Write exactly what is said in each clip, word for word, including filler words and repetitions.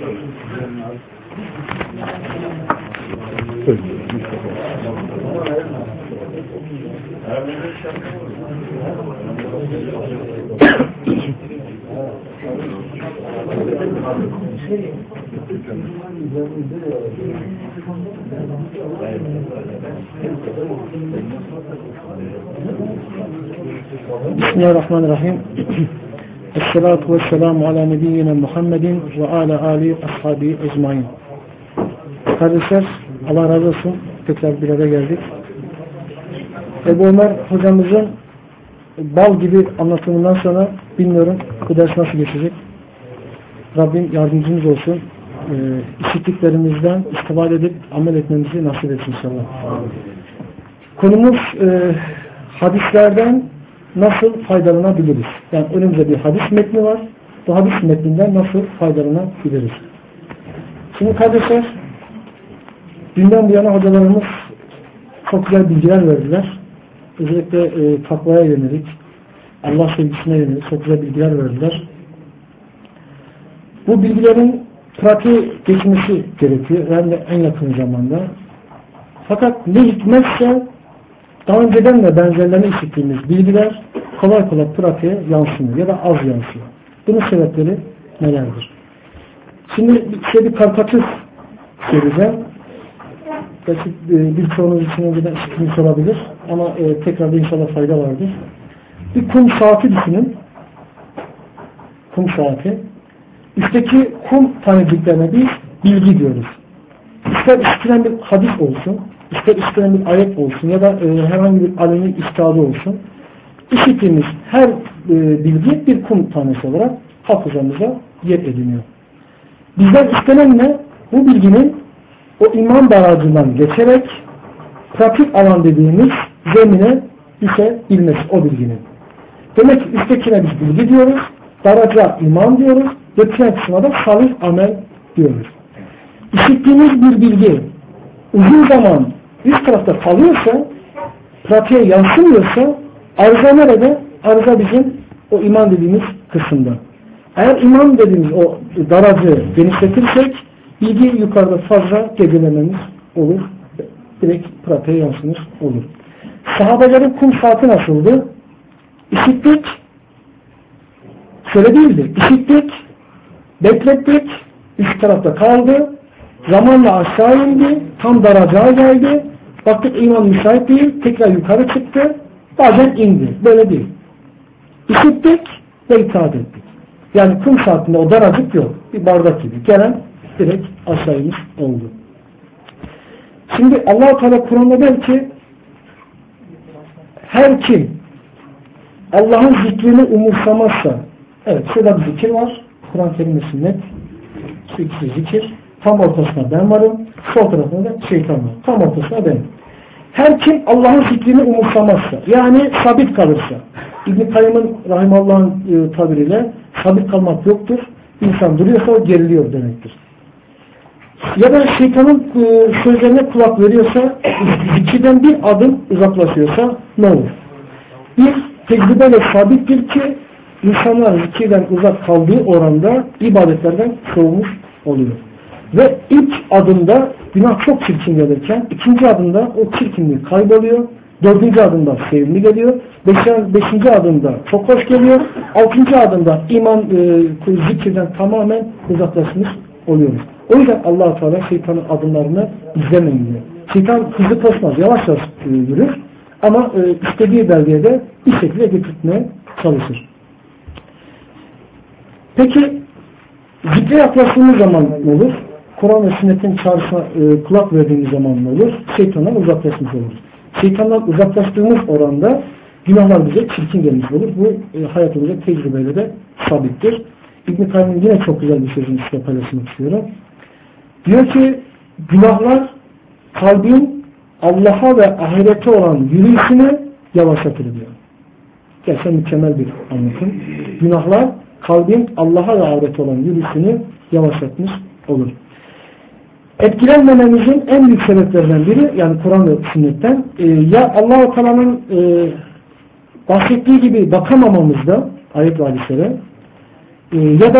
Bismillahirrahmanirrahim. Esselatu vesselamu ala nebiyyina Muhammedin ve ala ali ashabi ecmain. Kardeşler, Allah razı olsun. Tekrar bir araya geldik. Ebu Ömer hocamızın bal gibi anlatımından sonra bilmiyorum bu ders nasıl geçecek. Rabbim yardımcımız olsun. E, işittiklerimizden istifade edip amel etmemizi nasip etsin inşallah. Konumuz e, hadislerden nasıl faydalanabiliriz? Yani önümüzde bir hadis metni var. Bu hadis metninden nasıl faydalanabiliriz? Şimdi kardeşler, dünden bu yana hocalarımız çok güzel bilgiler verdiler. Özellikle e, takvaya yönelik, Allah sevgisine yönelik çok güzel bilgiler verdiler. Bu bilgilerin pratiğe geçmesi gerekiyor. Hem de en yakın zamanda. Fakat ne hikmetse daha önceden de benzerlerini işittiğimiz bilgiler kolay kolay pratiğe yansımıyor ya da az yansıyor. Bunun sebepleri nelerdir? Şimdi size bir karikatür söyleyeceğim. Belki birçoğunuz için önceden işitmiş olabilir ama e, tekrar da inşallah fayda vardır. Bir kum saati düşünün. Kum saati. Üstteki kum taneciklerine biz bilgi diyoruz. İster işitilen bir hadis olsun, ister işitilen bir ayet olsun ya da e, herhangi bir alemin istihadı olsun. İşittiğimiz her e, bilgi bir kum tanesi olarak hafızamıza yer ediniyor. Bizden istenen ne? Bu bilginin o iman barajından geçerek pratik alan dediğimiz zemine düşebilmesi o bilginin. Demek ki üsttekine biz bilgi diyoruz, daraca iman diyoruz, geçen kısmına da salih amel diyoruz. İşittiğimiz bir bilgi uzun zaman üst tarafta kalıyorsa, pratiğe yansımıyorsa, arıza nerede? Arıza bizim o iman dediğimiz kısımda. Eğer iman dediğimiz o daracı genişletirsek, bilgi yukarıda fazla gecelememiz olur. Direkt pratiğe yansımış olur. Sahabelerin kum saati nasıldı? İşittik, şöyle değildi. İşittik, beklettik, üst tarafta kaldı, zamanla aşağı indi, tam daracağa geldi, baktık iman müsait değil, tekrar yukarı çıktı, bazen indi. Böyle değil. İşittik ve itaat ettik. Yani kum saatinde o daracık yok. Bir bardak gibi. Gelen direkt aşağı inmiş oldu. Şimdi Allah-u Teala Kur'an'da der ki her kim Allah'ın zikrini umursamazsa, evet şurada bir zikir var, Kur'an-ı Kerim'de sünnet, şu ikisi zikir, tam ortasına ben varım, sol tarafında da şeytan var, tam ortasına ben. Her kim Allah'ın zikrini umursamazsa, yani sabit kalırsa, İbn-i Kayyım'ın Rahimallah'ın e, tabiriyle sabit kalmak yoktur, İnsan duruyorsa o geriliyor demektir. Ya da şeytanın e, sözlerine kulak veriyorsa, zikirden bir adım uzaklaşıyorsa ne olur? Bir tecrübeyle sabittir ki insanlar zikirden uzak kaldığı oranda ibadetlerden soğumuş oluyor. Ve ilk adımda günah çok çirkin gelirken ikinci adımda o çirkinliği kayboluyor. Dördüncü adımda sevimli geliyor. Beşinci, beşinci adımda çok hoş geliyor. Altıncı adımda iman e, zikirden tamamen uzaklaşmış oluyoruz. O yüzden Allah-u Teala şeytanın adımlarını izlemeyin diyor. Şeytan hızlı koşmaz, yavaş yavaş e, yürür. Ama e, istediği belgeye de bir şekilde getirtmeye çalışır. Peki zikre yaklaştığımız zaman ne olur? Kur'an ve sünnetin çağrısına e, kulak verdiğimiz zaman ne olur? Şeytandan uzaklaşmış oluruz. Şeytandan uzaklaştığımız oranda günahlar bize çirkin gelmiş olur. Bu e, hayatımızda tecrübeyle de sabittir. İbn-i Kayyım'ın yine çok güzel bir sözünü size paylaşmak istiyorum. Diyor ki günahlar kalbin Allah'a ve ahirete olan yürüyüşünü yavaşlatır diyor. Gerçekten mükemmel bir anlatım. Günahlar kalbin Allah'a ve ahirete olan yürüyüşünü yavaşlatmış olur. Etkilenmememizin en büyük sebeplerinden biri, yani Kur'an ve sünnetten e, ya Allah-u Teala'nın e, bahsettiği gibi bakamamamızda ayet ve hadislere e, ya da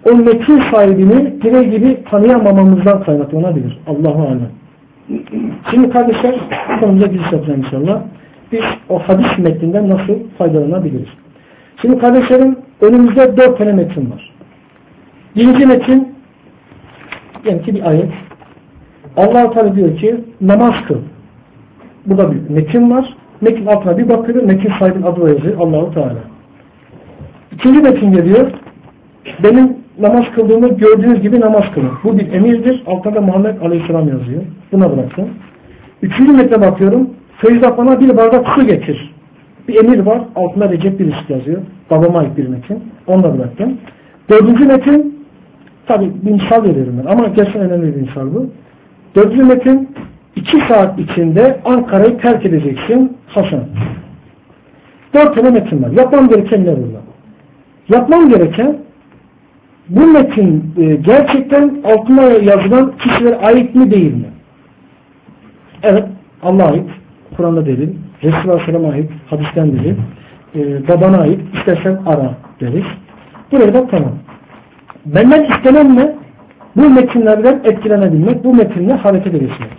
o metin sahibini birey gibi tanıyamamamızdan kaynaklanabilir. Allahu alem. Şimdi kardeşler, konumuza giriş yapacağım inşallah. Biz o hadis metninden nasıl faydalanabiliriz? Şimdi kardeşlerim, önümüzde dört tane metin var. Birinci metin, yani ki bir ayet. Allah-u Teala diyor ki, namaz kıl. Burada bir metin var. Metin altına bir bakıyor, metin sahibinin adı da yazıyor, Allah-u Teala. İkinci metin geliyor, benim namaz kıldığımı gördüğünüz gibi namaz kılın. Bu bir emirdir. Altında Muhammed Aleyhisselam yazıyor. Buna bıraktım. Üçüncü metne bakıyorum. Feyza bana bir bardak su getir. Bir emir var. Altında Recep birisi yazıyor. Babama ait bir metin. Onu da bıraktım. Dördüncü metin, tabi bir misal veriyorum ben. Ama gerçekten önemli bir misal bu. Dördüncü metin, iki saat içinde Ankara'yı terk edeceksin Hasan. Dört tane metin var. Yapmam gereken ne burada? Yapmam gereken, bu metin e, gerçekten altına yazılan kişilere ait mi değil mi? Evet, Allah'a ait. Kur'an'da delil. Resulullah Aleyhisselam'a ait. Hadisten delil. E, babana ait. İstersen ara deriz. Buraya da tamam. Benden istenen ne? Bu metinlerden etkilenebilmek, bu metinle hareket edebilmek.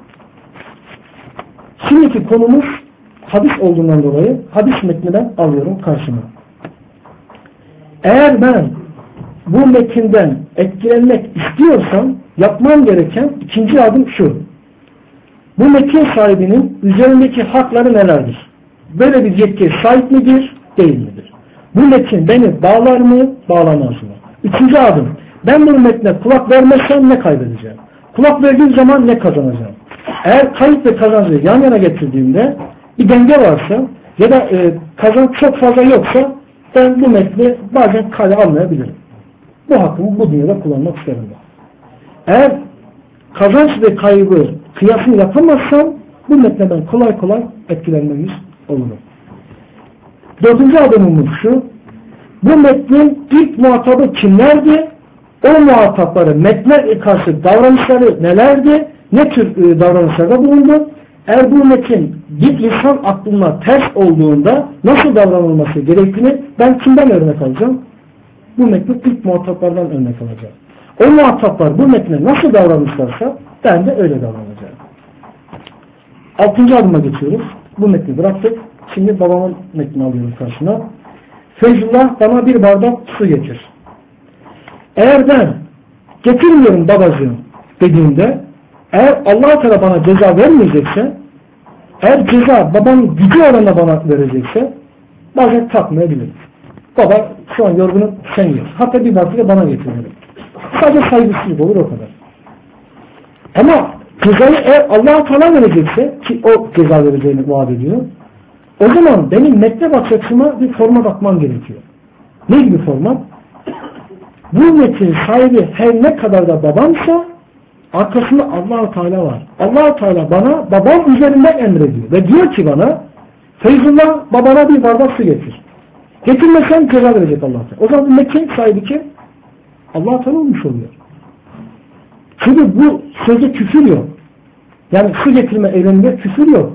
Şimdiki konumuz hadis olduğundan dolayı hadis metninden alıyorum karşıma. Eğer ben bu metinden etkilenmek istiyorsam yapmam gereken ikinci adım şu. Bu metin sahibinin üzerindeki hakları nelerdir? Böyle bir yetkiye sahip midir, değil midir? Bu metin beni bağlar mı, bağlamaz mı? Üçüncü adım. Ben bu metne kulak vermezsem ne kaybedeceğim? Kulak verdiğim zaman ne kazanacağım? Eğer kayıp ve kazancı yan yana getirdiğimde bir denge varsa ya da e, kazanç çok fazla yoksa ben bu metni bazen kale almayabilirim. Bu hakkımı bu dünyada kullanmak isterim. Eğer kazanç ve kaybı kıyasını yapamazsam bu metne ben kolay kolay etkilenmemiz olurum. Dördüncü adımımız şu. Bu metnin ilk muhatabı kimlerdi? O muhatapları, metne karşı davranışları nelerdi? Ne tür e, davranışlarda bulundu? Eğer bu metin bir insan aklına ters olduğunda nasıl davranılması gerektiğini ben kimden örnek alacağım? Bu metnin ilk muhataplardan örnek alacağım. O muhataplar bu metne nasıl davranmışlarsa ben de öyle davranacağım. Altıncı adıma geçiyoruz. Bu metni bıraktık. Şimdi babamın metnini alıyorum karşına. Feyzullah bana bir bardak su getir. Eğer ben getirmiyorum babacığım dediğimde, eğer Allah-u Teala bana ceza vermeyecekse, eğer ceza babamın gücü oranla bana verecekse bazen takmayabilirim. Baba şu an yorgunum, sen yer. Hatta bir bardak da bana getiririm. Sadece saygısızlık olur, o kadar. Ama cezayı eğer Allah-u Teala verecekse, ki o ceza vereceğini vaat ediyor, o zaman benim metne bakış açıma bir forma bakmam gerekiyor. Ne gibi format? Bu metin sahibi her ne kadar da babamsa arkasında Allah-u Teala var. Allah-u Teala bana babam üzerinden emrediyor. Ve diyor ki bana, Feyzullah babana bir bardak su getir. Getirmesen ceza verecek Allah-u Teala. O zaman bu metin sahibi kim? Allah-u Teala olmuş oluyor. Çünkü bu sözde küfür yok. Yani su getirme eyleminde küfür yok.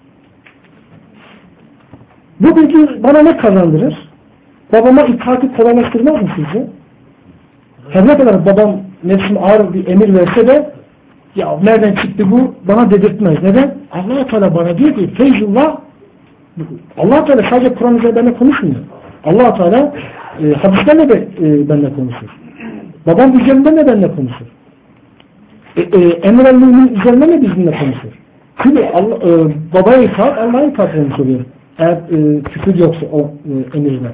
Bu bilgi bana ne kazandırır? Babama itaati kolaylaştırmaz mı sizce? Her ne kadar babam nefsim ağır bir emir verse de ya nereden çıktı bu bana dedirtmez. Neden? Allah-u Teala bana diyor ki Feyzullah, Allah-u Teala sadece Kur'an üzerinde benimle konuşmuyor. Allah-u Teala e, hadislerle de e, benimle konuşur. Babam üzerinden de benimle konuşur. E, e, Emre Mümin üzerinden de bizimle konuşur. Çünkü Allah, e, babaya itaat Allah'a itaat olmuş oluyor. Eğer e, küfür yoksa o e, emirle.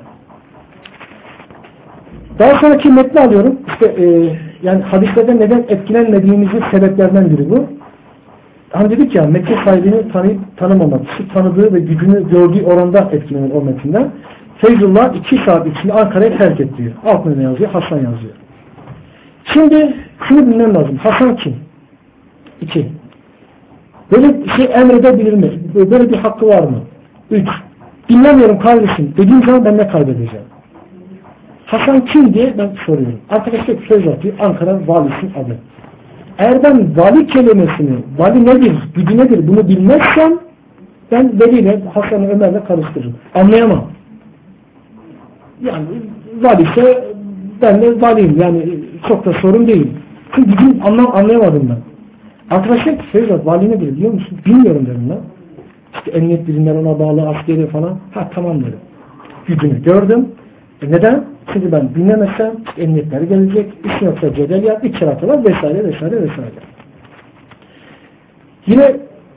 Daha sonraki metni alıyorum. İşte e, yani hadislerden neden etkilenmediğimizin sebeplerden biri bu. Hani dedik ya, metin sahibini tanıyıp tanımamak, kişi tanıdığı ve gücünü gördüğü oranda etkilenir o metinden. Feyzullah iki saat içinde Ankara'yı terk et diyor. Altına ne yazıyor? Hasan yazıyor. Şimdi şunu bilmem lazım. Hasan kim? İki. Böyle bir şey emredebilir mi? Böyle bir hakkı var mı? Üç. Dinlemiyorum kardeşim dediğim zaman ben ne kaybedeceğim? Hasan kim diye ben soruyorum. Arkadaşlar söz atıyor. Ankara valisinin adı. Eğer ben vali kelimesini, vali nedir, gücü nedir bunu bilmezsem ben veliyle Hasan'ı Ömer'le karıştırırım. Anlayamam. Yani vali ise ben de valiyim. Yani çok da sorun değil. Çünkü bizim anlam anlayamadım ben. Arkadaşlar ki Feyzat vali nedir biliyor musun? Bilmiyorum dedim ben. İşte emniyet birimler ona bağlı, askeri falan. Ha tamam dedim. Gücünü gördüm. E neden? Çünkü ben dinlemezsem işte emniyetler gelecek. İş yoksa cedel yap, içeri atılar vesaire vesaire vesaire. Yine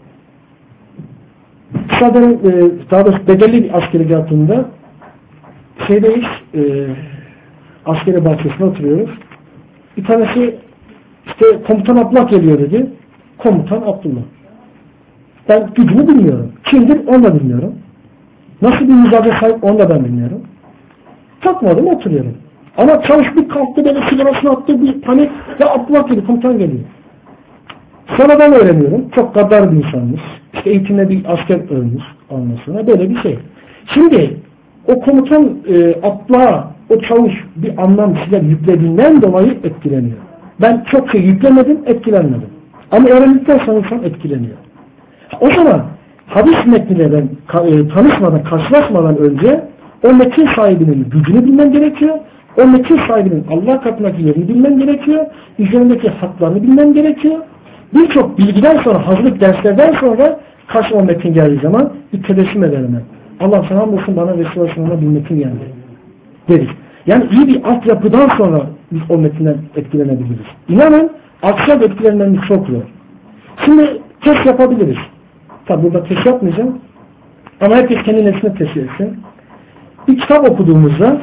Sadece daha doğrusu bedelli bir askeri yaptığında şeydeyiz, e, askeri bahçesine oturuyoruz. Bir tanesi işte komutan Abdullah geliyor dedi. Komutan Abdullah. Ben gücünü bilmiyorum. Kimdir onu da bilmiyorum. Nasıl bir mizaca sahip onu da ben bilmiyorum. Takmadım oturuyorum. Ama çavuş bir kalktı böyle sigarasını attı bir panik ve Abdullah dedi komutan geliyor. Sonradan öğreniyorum. Çok gaddar bir insanmış. İşte eğitimde bir asker ölmüş ondan sonra böyle bir şey. Şimdi o komutan e, atla o çavuş bir anlam şeyler yüklediğinden dolayı etkileniyor. Ben çok şey yüklemedim, etkilenmedim. Ama öğrendikten sonra insan etkileniyor. O zaman hadis metniyle ben e, tanışmadan, karşılaşmadan önce o metin sahibinin gücünü bilmem gerekiyor. O metin sahibinin Allah katındaki yerini bilmem gerekiyor. Üzerindeki haklarını bilmem gerekiyor. Birçok bilgiden sonra, hazırlık derslerden sonra karşıma metin geldiği zaman bir tebessüm ederim ben. Allah sana hamdolsun bana Resulullah sallallahu bir metin geldi. Deriz. Yani iyi bir altyapıdan sonra biz o metinden etkilenebiliriz. İnanın akşam etkilenmemiz çok zor. Şimdi test yapabiliriz. Tabi burada test yapmayacağım. Ama herkes kendi nefsine test etsin. Bir kitap okuduğumuzda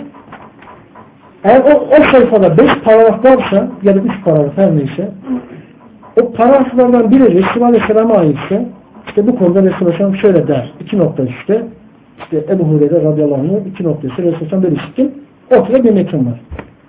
eğer o, o sayfada beş paragraf varsa ya da üç paragraf her neyse o paragraflardan biri Resulullah Aleyhisselam'a aitse işte bu konuda Resulullah Aleyhisselam şöyle der. İki nokta işte işte Ebu Hureyre radıyallahu anh iki noktası Resulullah Aleyhisselam böyle işittim. Ortada bir metin var.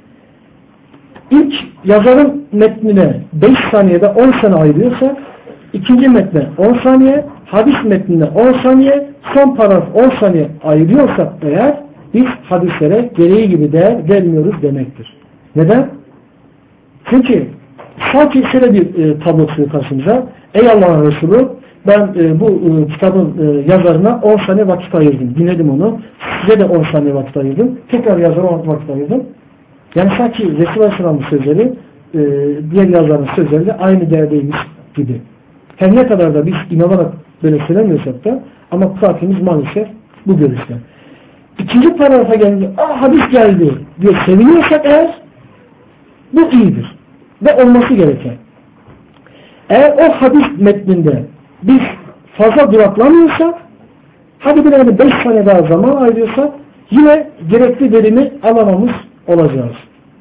İlk yazarın metnine beş saniyede on sene ayırıyorsak ikinci metne on saniye, hadis metnine on saniye, son paragraf on saniye ayırıyorsak eğer biz hadislere gereği gibi değer vermiyoruz demektir. Neden? Çünkü sanki şöyle bir e, tablo çıkıyor karşımıza. Ey Allah'ın Resulü ben e, bu e, kitabın e, yazarına on saniye vakit ayırdım. Dinledim onu. Size de on saniye vakit ayırdım. Tekrar yazara on vakit ayırdım. Yani sanki Resulullah Aleyhisselam'ın sözleri e, diğer yazarın sözleri de aynı değerdeymiş gibi. Her ne kadar da biz inanarak böyle söylemiyorsak da ama pratiğimiz maalesef bu görüşte. İkinci paragrafa gelince aa hadis geldi diye seviniyorsak eğer bu iyidir. Ve olması gereken. Eğer o hadis metninde biz fazla duraklamıyorsak hadi bir de beş sene daha zaman ayırıyorsak yine gerekli verimi alamamız olacağız.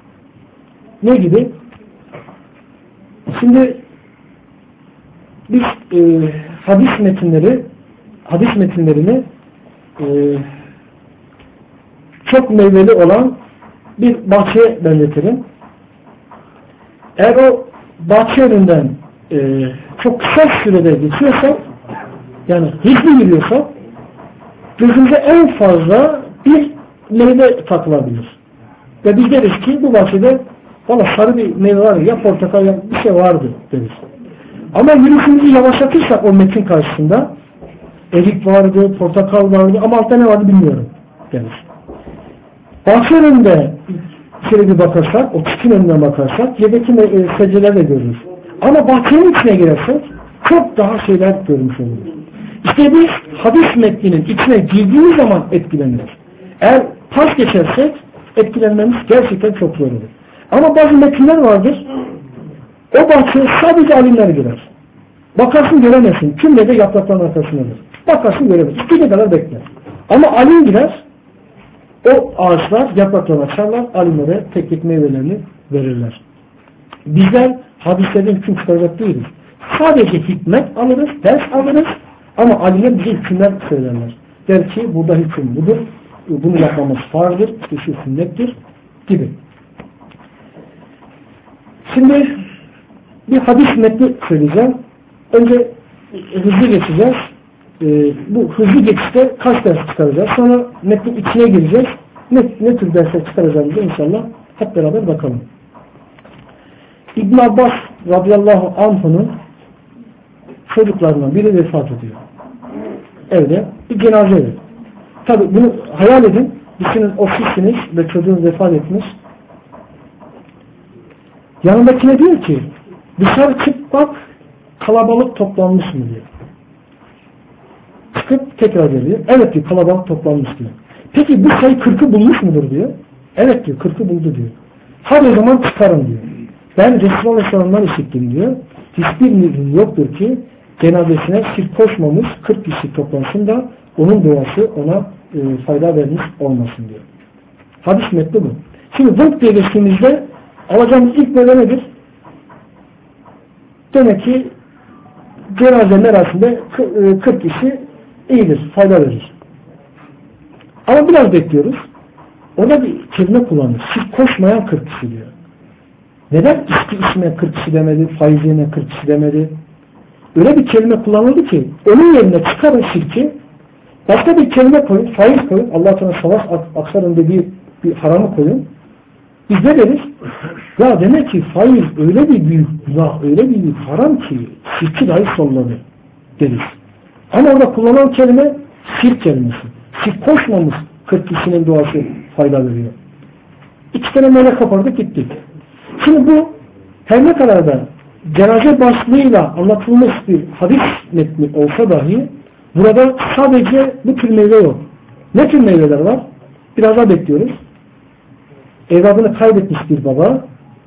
Ne gibi? Şimdi biz e, hadis metinleri hadis metinlerini e, çok meyveli olan bir bahçeye benzetirim. Eğer o bahçe önünden e, çok kısa sürede geçiyorsak yani hızlı yürüyorsak gözümüze en fazla bir meyve takılabilir. Ve biz deriz ki bu bahçede valla sarı bir meyve var ya portakal ya bir şey vardı deriz. Ama yürüyüşümüzü yavaşlatırsak o metin karşısında erik vardı, portakal vardı ama altta ne vardı bilmiyorum deriz. Bahçe önünde şöyle bir bakarsak, o çitin önüne bakarsak yedeki e, secdeler de görürüz. Ama bahçenin içine girersek çok daha şeyler görmüş oluruz. İşte biz hadis metninin içine girdiğimiz zaman etkileniriz. Eğer pas geçersek etkilenmemiz gerçekten çok zor olur. Ama bazı metinler vardır. O bahçeye sadece alimler girer. Bakarsın göremezsin. Tümle de yaprakların arkasındadır. Bakarsın göremezsin. İstediği kadar bekler. Ama alim girer. O ağaçlar yapraklarını açarlar. Alimlere tek tek meyvelerini verirler. Bizler hadislerden hüküm çıkaracak değiliz. Sadece hikmet alırız, ders alırız. Ama alimler bize hükümler söylerler. Der ki burada hüküm budur. Bunu yapmamız farzdır. İşte şu sünnettir gibi. Şimdi bir hadis metni söyleyeceğim. Önce hızlı geçeceğiz. Ee, bu hızlı geçişte kaç ders çıkaracağız? Sonra metnin içine gireceğiz. Ne, ne tür dersler çıkaracağımızı inşallah hep beraber bakalım. İbn Abbas radıyallahu anh'ın çocuklarından biri vefat ediyor. Evde bir cenaze evi. Tabi bunu hayal edin. Düşünün o sizsiniz ve çocuğunuz vefat etmiş. Yanındakine diyor ki dışarı çık bak kalabalık toplanmış mı diyor. Çıkıp tekrar geliyor. Evet diyor kalabalık toplanmış diyor. Peki bu sayı kırkı bulmuş mudur diyor. Evet diyor kırkı buldu diyor. Hadi o zaman çıkarın diyor. Ben Resulullah Aleyhisselam'dan işittim diyor. Hiçbir mümin yoktur ki cenazesine şirk koşmamış kırk kişi toplansın da onun duası ona e, fayda vermiş olmasın diyor. Hadis metni bu. Şimdi zırt diye geçtiğimizde alacağımız ilk böyle nedir? Demek ki cenaze merasinde kırk kişi iyidir, fayda verir. Ama biraz bekliyoruz. Orada bir kelime kullanmış. Şirk koşmayan kırk kişi diyor. Neden içki içmeyen kırk kişi demedi, faiz yemeyen kırk kişi demedi? Öyle bir kelime kullanıldı ki onun yerine çıkarın şirki, başka bir kelime koyun, faiz koyun, Allah Teala savaş aksarın dediği bir haramı koyun. Biz ne deriz? Ya demek ki faiz öyle bir büyük günah, öyle bir büyük haram ki şirki dahi solladı deriz. Ama orada kullanılan kelime şirk kelimesi. Şirk koşmamış kırk kişinin duası fayda veriyor. İki tane melek kapardık gittik. Şimdi bu her ne kadar da cenaze başlığıyla anlatılmış bir hadis metni olsa dahi burada sadece bu tür meyve yok. Ne tür meyveler var? Biraz daha bekliyoruz. Evladını kaybetmiş bir baba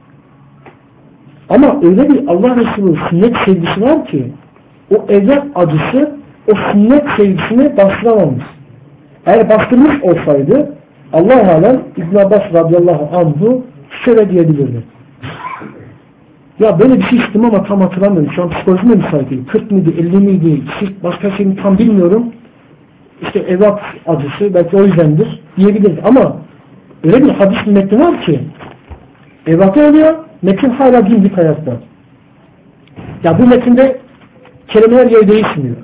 ama öyle bir Allah Resulü sünnet sevgisi var ki o evlat acısı o sünnet sevgisini bastıramamış. Eğer bastırmış olsaydı Allah-u Alem İbn Abbas radıyallahu anh'u şöyle diyebilirdi. Ya böyle bir şey istedim ama tam hatırlamıyorum. Şu an psikolojim de müsait değil. kırk miydi, elli miydi, başka şeyini tam bilmiyorum. İşte evlat acısı belki o yüzdendir diyebiliriz. Ama öyle bir hadis metni var ki evlatı ölüyor, metin hala dimdik hayatta. Ya bu metinde kelimeler yer değişmiyor.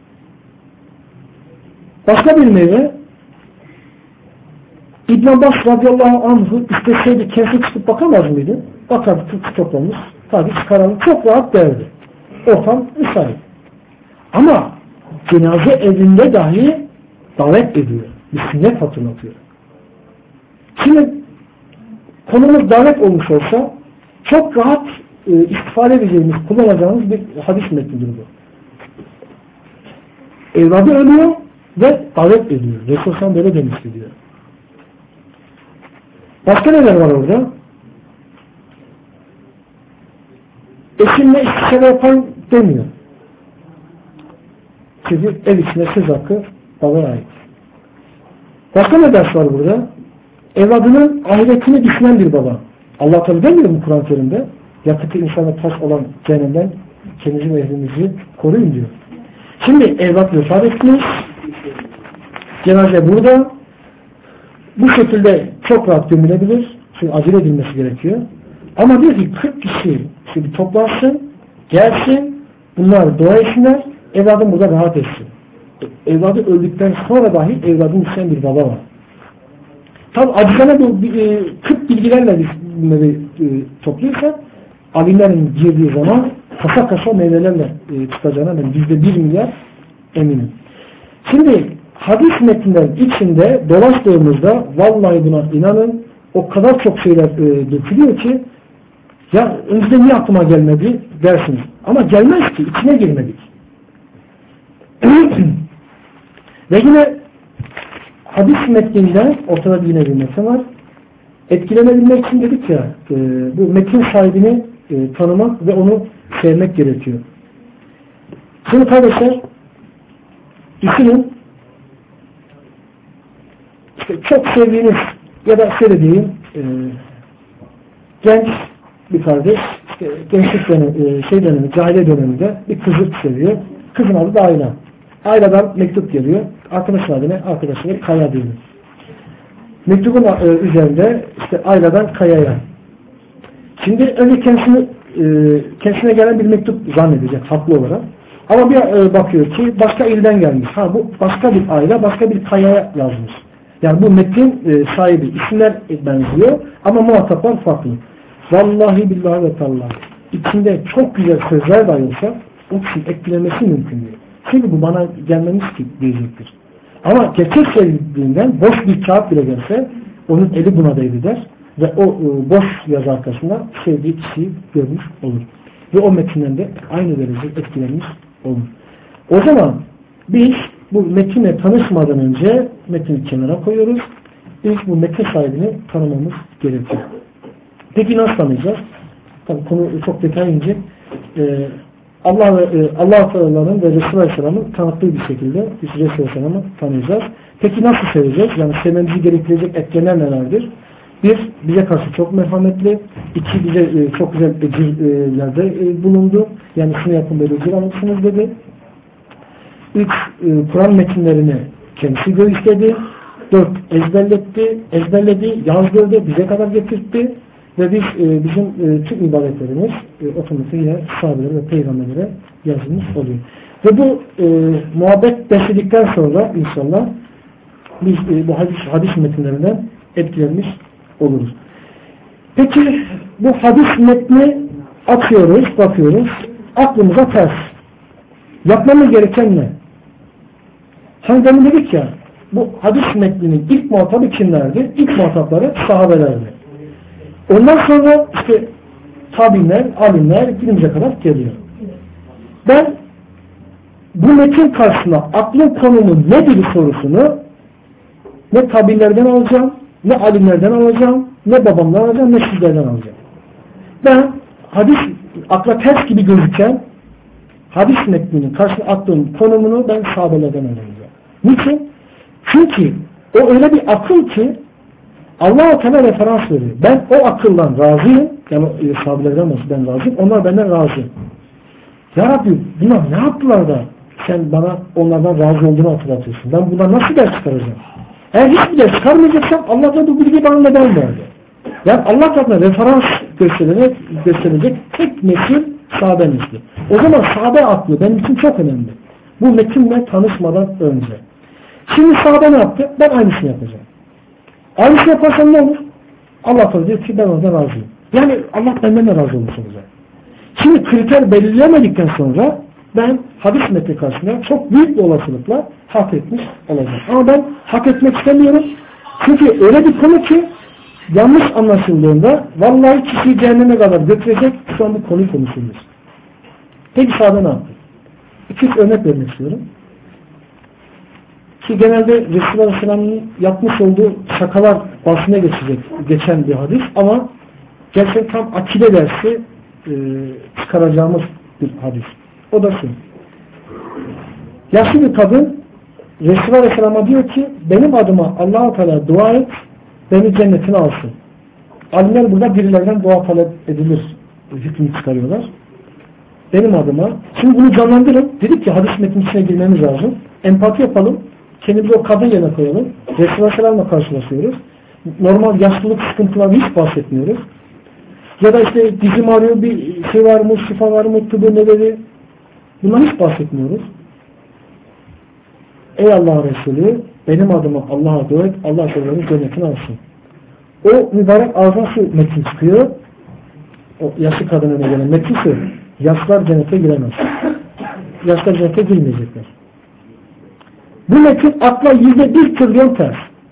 Başka bir meyve İbn Abbas radıyallahu anh'ı isteseydi kendisi çıkıp bakamaz mıydı? Bakardı kırk toplamış. Tabi çıkaralım. Çok rahat derdi. Ortam müsait. Ama cenaze evinde dahi davet ediyor. Bir sünnet hatırlatıyor. Şimdi konumuz davet olmuş olsa çok rahat e, istifade edeceğimiz, kullanacağımız bir hadis metnidir bu. Evladı ölüyor ve davet ediyor. Resulullah böyle demişti diyor. Başka neler var orada? Eşinle istişare yapan demiyor. Çünkü ev içinde söz hakkı babaya ait. Başka ne ders var burada? Evladının ahiretini düşünen bir baba. Allah Teala demiyor mu Kur'an-ı Kerim'de? Yakıtı insana taş olan cehennemden kendinizi ve ehlinizi koruyun diyor. Şimdi evlat vefat etmiş. Cenaze burada. Bu şekilde çok rahat gömülebilir. Çünkü acele edilmesi gerekiyor. Ama diyor ki kırk kişi şimdi toplansın, gelsin, bunlar dua etsinler, evladım burada rahat etsin. Evladı öldükten sonra dahi evladın isteyen bir baba var. Tabi acizane bu kırk bilgilerle biz bunları e, topluyorsak alimlerin girdiği zaman kasa kasa meyvelerle e, çıkacağına ben yüzde bir milyar eminim. Şimdi hadis metinlerin içinde dolaştığımızda vallahi buna inanın o kadar çok şeyler e, dökülüyor ki ya önceden niye aklıma gelmedi dersiniz. Ama gelmez ki içine girmedik. Ve yine hadis metninden ortada yine bir metin var. Etkilenebilmek için dedik ya e, bu metin sahibini e, tanımak ve onu sevmek gerekiyor. Şimdi kardeşler düşünün işte çok sevdiğiniz ya da şöyle diyeyim e, genç bir kardeş işte gençlik dönemi, şey dönemi, cahiliye döneminde bir kızı seviyor. Kızın adı da Ayla. Ayla'dan mektup geliyor. Arkadaşın adı ne? Arkadaşına Kaya diyor. Mektubun e, üzerinde işte Ayla'dan Kaya'ya. Şimdi önce kendisini e, kendisine gelen bir mektup zannedecek haklı olarak. Ama bir e, bakıyor ki başka ilden gelmiş. Ha bu başka bir Ayla, başka bir Kaya'ya yazmış. Yani bu metin e, sahibi isimler benziyor ama muhataplar farklı. Vallahi billahi ve tallahi. İçinde çok güzel sözler dahi olsa o kişinin etkilemesi mümkün değil. Şimdi bu bana gelmemiş ki diyecektir. Ama gerçek sevdiğinden boş bir kağıt bile gelse onun eli buna değdi der ve o e, boş yazı arkasında sevdiği kişiyi görmüş olur. Ve o metinden de aynı derece etkilenmiş olur. O zaman biz bu metinle tanışmadan önce metini kenara koyuyoruz. Biz bu metin sahibini tanımamız gerekiyor. Peki nasıl tanıyacağız? Tabii konu çok detay ince. Ee, Allah ve e, Allah Teala'nın ve Resulü Aleyhisselam'ın tanıttığı bir şekilde biz Resulü Aleyhisselam'ı tanıyacağız. Peki nasıl seveceğiz? Yani sevmemizi gerektirecek etkenler nelerdir? Bir, bize karşı çok merhametli. İki, bize e, çok güzel ecirlerde e, bulundu. Yani şunu yapın böyle ecir alırsınız dedi. Üç, e, Kur'an metinlerini kendisi göğüsledi. Dört, ezberletti, ezberledi, yazdırdı, bize kadar getirtti. Ve biz e, bizim e, tüm ibadetlerimiz e, otomatik yine sahabelere ve peygamberlere yazılmış oluyor. Ve bu e, muhabbet besledikten sonra inşallah biz e, bu hadis, hadis metinlerinden etkilenmiş oluruz. Peki bu hadis metni atıyoruz, bakıyoruz. Aklımıza ters. Yapmamız gereken ne? Hani demin dedik ya, bu hadis metninin ilk muhatabı kimlerdi? İlk muhatapları sahabelerdi. Ondan sonra işte tabi'inler, alimler günümüze kadar geliyor. Ben bu metin karşısında aklın konumu nedir sorusunu ne tabi'inlerden alacağım, ne alimlerden alacağım, ne babamdan alacağım, ne sizlerden alacağım. Ben hadis akla ters gibi gözüken hadis metninin karşısında aklın konumunu ben sahabelerden alacağım. Niçin? Çünkü o öyle bir akıl ki Allah-u Teala referans veriyor. Ben o akıldan razıyım. Yani e, sahabelerden ben razıyım. Onlar benden razı. Ya Rabbi bunlar ne yaptılar da sen bana onlardan razı olduğunu hatırlatıyorsun. Ben bundan nasıl ders çıkaracağım? Eğer hiçbir ders çıkarmayacaksam Allah'tan bu bilgiyi bana neden verdi? Yani Allah tarafından referans gösterilecek, gösterilecek tek nesil sahabe nesli. O zaman sahabe aklı benim için çok önemli. Bu metinle tanışmadan önce. Şimdi sahabe ne yaptı? Ben aynısını yapacağım. Aynısını yaparsam ne olur? Allah Teala diyor ki ben ondan razıyım. Yani Allah benden de razı olmuş olacak. Şimdi kriter belirlemedikten sonra ben hadis metni karşısında çok büyük bir olasılıkla hak etmiş olacağım. Ama ben hak etmek istemiyorum. Çünkü öyle bir konu ki yanlış anlaşıldığında vallahi kişiyi cehenneme kadar götürecek şu an bir konu konuşuyoruz. Peki sahabe ne yaptı? İki örnek vermek istiyorum. Ki genelde Resulullah Aleyhisselam'ın yapmış olduğu şakalar bahsine geçecek, geçen bir hadis ama gerçekten tam akide dersi e, çıkaracağımız bir hadis. O da şu. Yaşlı bir kadın Resulullah Aleyhisselam'a diyor ki benim adıma Allah-u Teala dua et, beni cennetine alsın. Alimler burada birilerden dua talep edilir hükmü çıkarıyorlar. Benim adıma. Şimdi bunu canlandırın. Dedik ki hadis metnin içine girmemiz lazım. Empati yapalım. Kendimizi o kadın yerine koyalım. Resulullah Aleyhisselam'la karşılaşıyoruz. Normal yaşlılık sıkıntılarını hiç bahsetmiyoruz. Ya da işte dizim ağrıyor, bir şey var mı, şifa var mı, tıbbı neleri. Bundan hiç bahsetmiyoruz. Ey Allah Resulü, benim adıma Allah'a dua et, Allah Teala'nın cennetine alsın. O mübarek ağzına şu metin çıkıyor. O yaşlı kadının gelen metin şu. Yaşlar cennete giremez. Yaşlar cennete girmeyecekler. Bu metin akla yüzde bir trilyon ters.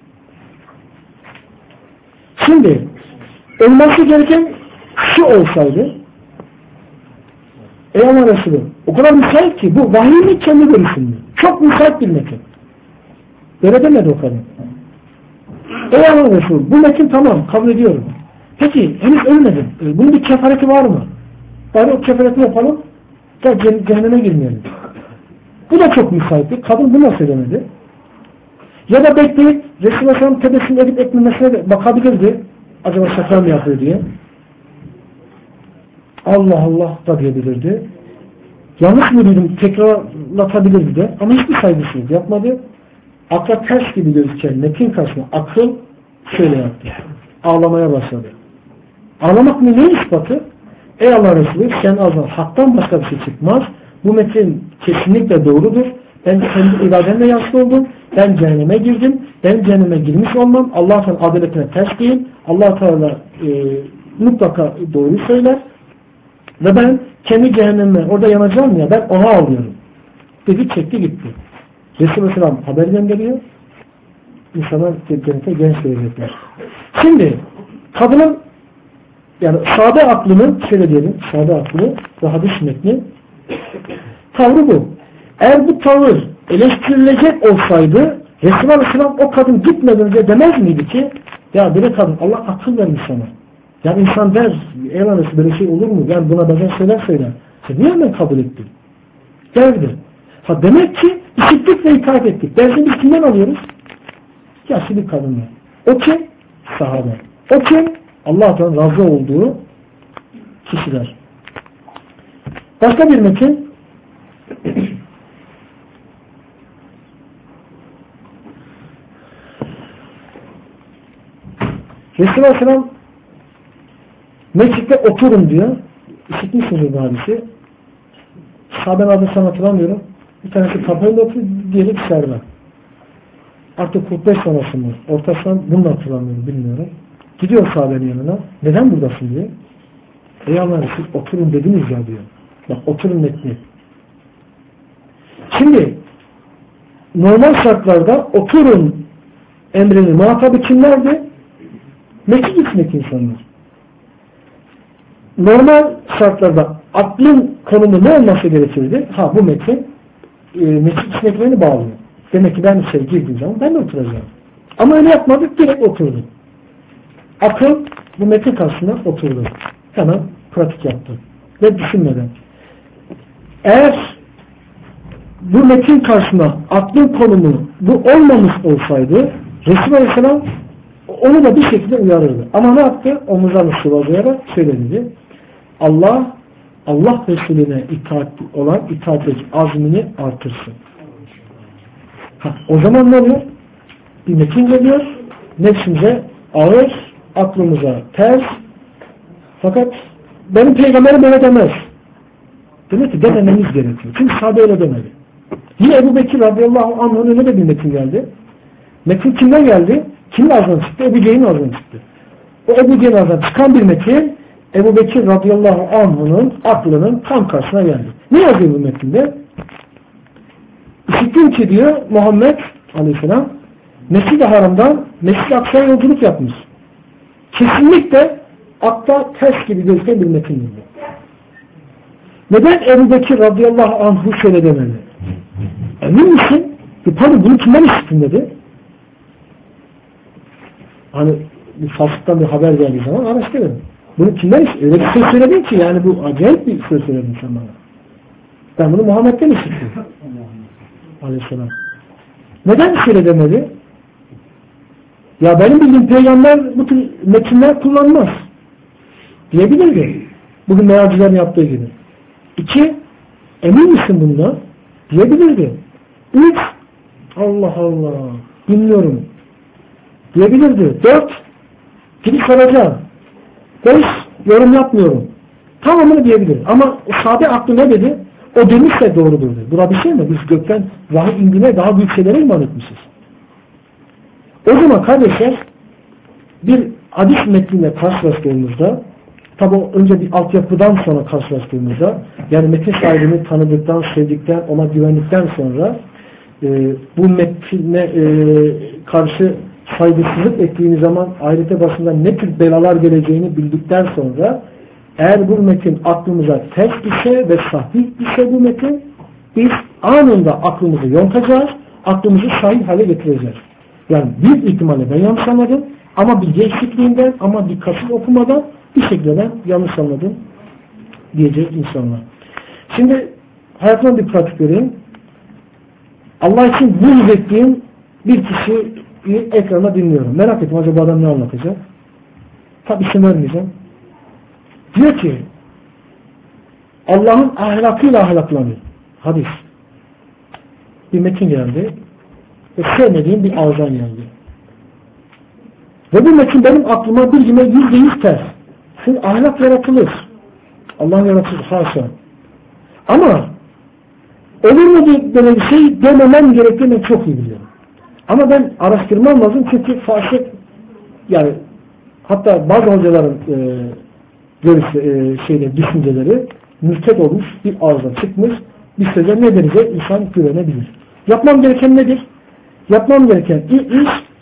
Şimdi olması gereken şu olsaydı ey Allah Resulü o kadar müsait ki bu vahiyin kendi görüşünde. Çok müsait bir metin. Böyle demedi o kadın. Ey Allah Resulü bu metin tamam kabul ediyorum. Peki henüz ölmedim. Bunun bir kefareti var mı? Bari o kefareti yapalım da cehenneme girmeyelim. Bu da çok müsaitti. Kadın bunu nasıl edemedi? Ya da bekleyip Resulullah Aleyhisselam tebessüm edip etmemesine de bakabilirdi. Acaba şaka mı yapıyor diye. Allah Allah da diyebilirdi. Yanlış mı duydum tekrarlatabilirdi de. Ama hiçbir saygısızlık yapmadı. Akla ters gibi gözüken metin karşısında akıl şöyle yaptı. Ağlamaya başladı. Ağlamak mı ne ispatı? Ey Allah Resulü sen ağzından haktan başka bir şey çıkmaz. Bu metin kesinlikle doğrudur. Ben kendi irademle yaşlı oldum. Ben cehenneme girdim. Ben cehenneme girmiş olmam. Allah'ın adaletine ters değil. Allah Teala e, mutlaka doğru söyler. Ve ben kendi cehennemime orada yanacağım ya ben ona alıyorum. Dedi çekti gitti. Resulullah Aleyhisselam haber gönderiyor. İnsanlar cennete genç verecekler. Şimdi kadının yani sade aklının şöyle diyelim, sade aklı ve hadis metni tavrı bu. Eğer bu tavır eleştirilecek olsaydı Resulullah Aleyhisselam o kadın gitmeden önce demez miydi ki ya bir kadın Allah akıl vermiş sana. Yani insan der eyvallah böyle şey olur mu? Yani buna benzer şeyler söyler. Sen niye hemen kabul ettin? Derdi. Ha demek ki işittik ve itaat ettik. Dersini biz kimden alıyoruz? Yaşlı bir kadınlar. O kim? Sahabe. O kim? Allah'tan razı olduğu kişiler. Başka bir metin Resulullah Aleyhisselam mescitte oturun diyor. İşitmişsiniz bu hadisi. Sahabenin adını sana hatırlamıyorum. Bir tanesi kapıyla oturuyor, diğeri dışarıda. Artık kırk beş sonrası mı? Ortasından bunu da hatırlamıyorum, bilmiyorum. Gidiyor sahabenin yanına. Neden buradasın diyor. Ey Allah'ım siz oturun dediniz ya diyor. Bak oturun metni. Şimdi normal şartlarda oturun emrini muhatabı kimlerdi? Mescid içindeki insanlar. Normal şartlarda aklın konumu ne olması gerekirdi? Ha bu metin e, mescid içindekilerini bağlıyor. Demek ki ben içeri girdiğim zaman ben de oturacağım. Ama öyle yapmadık, direkt oturdum. Akıl bu metin karşısında oturdu. Hemen pratik yaptı. Ve düşünmeden. Eğer bu metin karşısında aklın konumu bu olmamış olsaydı Resulullah Aleyhisselam onu da bir şekilde uyarırdı. Ama ne yaptı? Omuzlarını sıvazlayarak şöyle dedi. Allah Allah Resulüne itaat olan itaat azmini artırsın. Ha, o zaman ne oluyor? Bir metin geliyor. Nefsimize ağır, aklımıza ters. Fakat benim peygamberim böyle demez. Demek ki demememiz gerekiyor. Çünkü sahabe öyle demedi. Yine Ebu Bekir radıyallahu anh'ın önüne de bir metin geldi. Metin kimden geldi? Kimin ağzından çıktı? Ebu Cehil'in ağzından çıktı. O Ebu Cehil'in ağzından çıkan bir metin Ebu Bekir radıyallahu anh'ın aklının tam karşısına geldi. Ne yazıyor bu metinde? İşittim ki diyor Muhammed aleyhisselam Mescid-i Haram'dan Mescid-i Aksa'ya yolculuk yapmış. Kesinlikle akla ters gibi gözüken bir metin diyor. Neden Ebu Bekir radıyallahu anh'ı şöyle demeli? Emin misin? Pardon bunu kimden işittin dedi. Hani bir fasıktan bir haber geldiği zaman araştırırım. Bunu kimden işittin? Öyle bir söz söyledin ki yani bu acayip bir söz söyledin sen bana. Ben bunu Muhammed'den işittim. Aleyhisselam. Neden şöyle demedi? Ya benim bildiğim peygamber bu tür metinler kullanmaz. Diyebilirdi. Bugün mealcilerin yaptığı gibi. İki, emin misin bundan? Diyebilirdi. Üç, Allah Allah, bilmiyorum. Diyebilirdi. Dört, gidip soracağım. Beş, yorum yapmıyorum. Tamamını diyebilir. Ama sahabe aklı ne dedi? O demişse doğrudur dedi. Buna bir şey mi? Biz gökten vahiy indiğine daha büyük şeylere iman etmişiz. O zaman kardeşler bir hadis metniyle karşılaştığımızda tabi önce bir altyapıdan sonra karşılaştığımızda yani metin sahibini tanıdıktan, sevdikten, ona güvendikten sonra e, bu metne e, karşı saygısızlık ettiğiniz zaman ahirete başında ne tür belalar geleceğini bildikten sonra eğer bu metin aklımıza ters ise ve sahih ise bu metin biz anında aklımızı yontacağız, aklımızı sahih hale getireceğiz. Yani büyük ihtimalle ben yanlış anladım ama bilgi eksikliğinden ama dikkatsiz okumadan bir şekilde ben yanlış anladım diyecek insanlar. Şimdi hayatımda bir pratik vereyim. Allah için buğz ettiğim bir kişiyi ekrana dinliyorum. Merak ettim acaba adam ne anlatacak? Tabi isim vermeyeceğim. Diyor ki Allah'ın ahlakıyla ahlaklanıyor. Hadis. Bir metin geldi. Ve sevmediğim bir ağızdan geldi. Ve bu metin benim aklıma bir güne yüzde yüz ters. Çünkü ahlak yaratılır. Allah'ın yaratılır. Haşa. Ama olur mu böyle bir şey dememem gerektiğini ben çok iyi biliyorum. Ama ben araştırmam lazım çünkü fahşet yani hatta bazı hocaların e, görüş, e, şeyle, düşünceleri mürted olmuş bir ağızdan çıkmış bir söze ne denize insan güvenebilir. Yapmam gereken nedir? Yapmam gereken ilk iş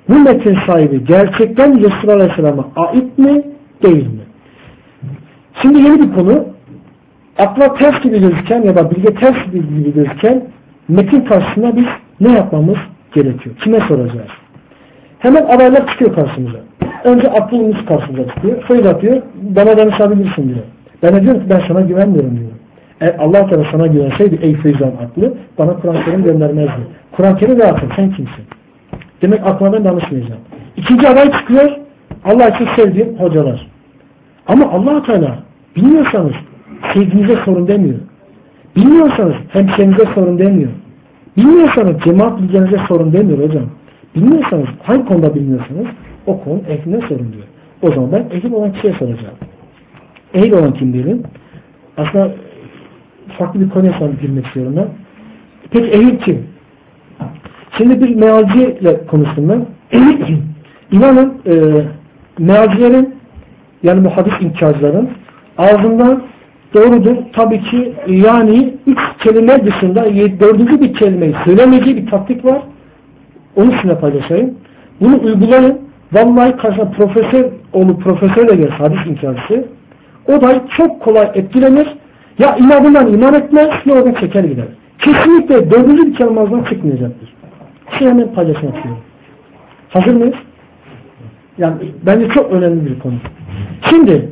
bu metin sahibi gerçekten Resulullah Aleyhisselam'a ait mi, değil mi? Şimdi yeni bir konu. Akla ters gibi gözüken ya da bilge ters gibi gözüken metin karşısında biz ne yapmamız gerekiyor? Kime soracağız? Hemen adaylar çıkıyor karşımıza. Önce aklımız karşımıza çıkıyor. Söz atıyor. Bana danışabilirsin diyor. Ben de diyorum ki ben sana güvenmiyorum diyorum. Eğer Allah Teala sana güvenseydi ey Feyzan aklı bana Kur'an-ı Kerim göndermezdi. Kur'an-ı Kerim rahatım. Sen kimsin? Demek aklıma ben danışmayacağım. İkinci aday çıkıyor. Allah için sevdiğim hocalar. Ama Allah Teala bilmiyorsanız sevginize sorun demiyor. Bilmiyorsanız hemşerinize sorun demiyor. Bilmiyorsanız cemaat bilginize sorun demiyor hocam. Bilmiyorsanız hangi konuda bilmiyorsanız o konu ehline sorun diyor. O zaman ben ehil olan kişiye soracağım. Ehil olan kim diyelim? Aslında farklı bir konuya sonra girmek istiyorum ben. Peki ehil kim? Şimdi bir mealciyle konuştum ben. İnanın e, mealcilerin yani bu hadis inkarcıların ağzından doğrudur. Tabii ki yani üç kelime dışında dördüncü bir kelimeyi söylemediği bir taktik var. Onu sizinle paylaşayım. Bunu uygulayın. Vallahi karşına profesör olup profesörle gelse hadis inkarcısı o da çok kolay etkilenir. Ya inadından iman etmez ya oradan çeker gider. Kesinlikle dördüncü bir kelime ağzından çıkmayacaktır. Şimdi hemen paylaşmak istiyorum. Hazır mıyız? Yani bence çok önemli bir konu. Şimdi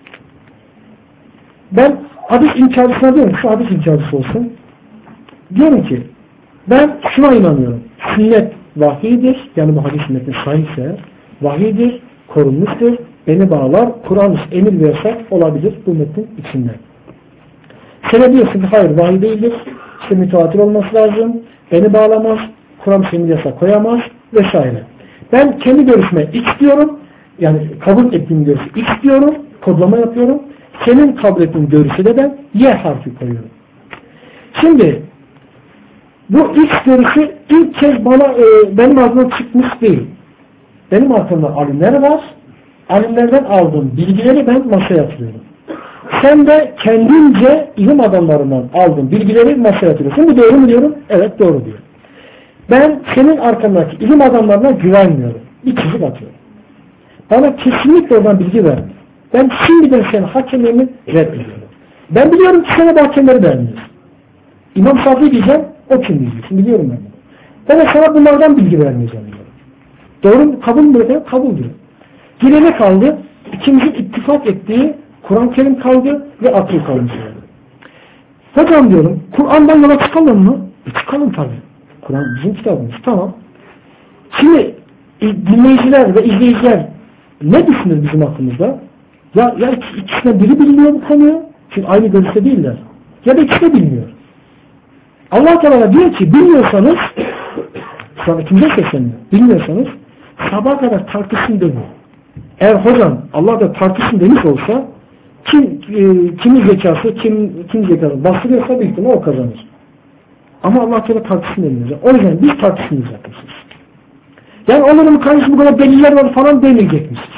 ben hadis inkarcısına diyorum şu hadis inkarcısı olsun. Diyorum ki ben şuna inanıyorum. Sünnet vahiydir. Yani bu hadis metni sahihse vahiydir, korunmuştur. Beni bağlar. Kur'an emir ve yasak olabilir bu metnin içinde. Sen diyorsun ki hayır vahiy değildir. İşte mütevatir olması lazım. Beni bağlamaz. Kur'an emir yasak koyamaz vesaire. Ben kendi görüşme istiyorum. Yani kabul ettiğim görüşü istiyorum. Kodlama yapıyorum. Senin kabul ettiğin görüşü de ben Y harfi koyuyorum. Şimdi bu ilk görüşü ilk kez bana e, benim ağzımdan çıkmış değil. Benim arkamda alimler var. Alimlerden aldığım bilgileri ben masaya atıyorum. Sen de kendince ilim adamlarından aldığın bilgileri masaya atıyorsun. Bu doğru mu diyorum? Evet doğru diyor. Ben senin arkandaki ilim adamlarına güvenmiyorum. Bir çizik atıyorum. Bana kesinlikle oradan bilgi ver. Ben şimdiden senin hakemliğini reddediyorum. Ben biliyorum ki sana bu hakemleri beğenmiyorsun. İmam Şafii diyeceğim, o kim diyeceksin? Biliyorum ben bunu. Ben de sana bunlardan bilgi vermeyeceğim diyorum. Doğru mu? Kabul mü efendim? Kabul diyor. Geriye kaldı? İkimizin ittifak ettiği Kur'an-ı Kerim kaldı ve akıl kalmış oldu. Hocam diyorum, Kur'an'dan yola çıkalım mı? E çıkalım tabii. Kur'an bizim kitabımız. Tamam. Şimdi dinleyiciler ve izleyiciler ne düşünür bizim hakkımızda? Ya, ya ikisine biri bilmiyor bu konuyu. Çünkü aynı görüşte değiller. Ya da ikisi de bilmiyor. Allah Teala diyor ki bilmiyorsanız şu an ikimize sesleniyor. Bilmiyorsanız sabaha kadar tartışın demiyor. Eğer hocam Allah da tartışın demiş olsa kim e, kimin zekası kim, kim zekası bastırıyorsa büyük ihtimalle o kazanır. Ama Allah Teala tartışın demiyor. O yüzden biz tartışmayacakmışız. Yani onların karşısında bu kadar deliller var falan demeyecekmişiz.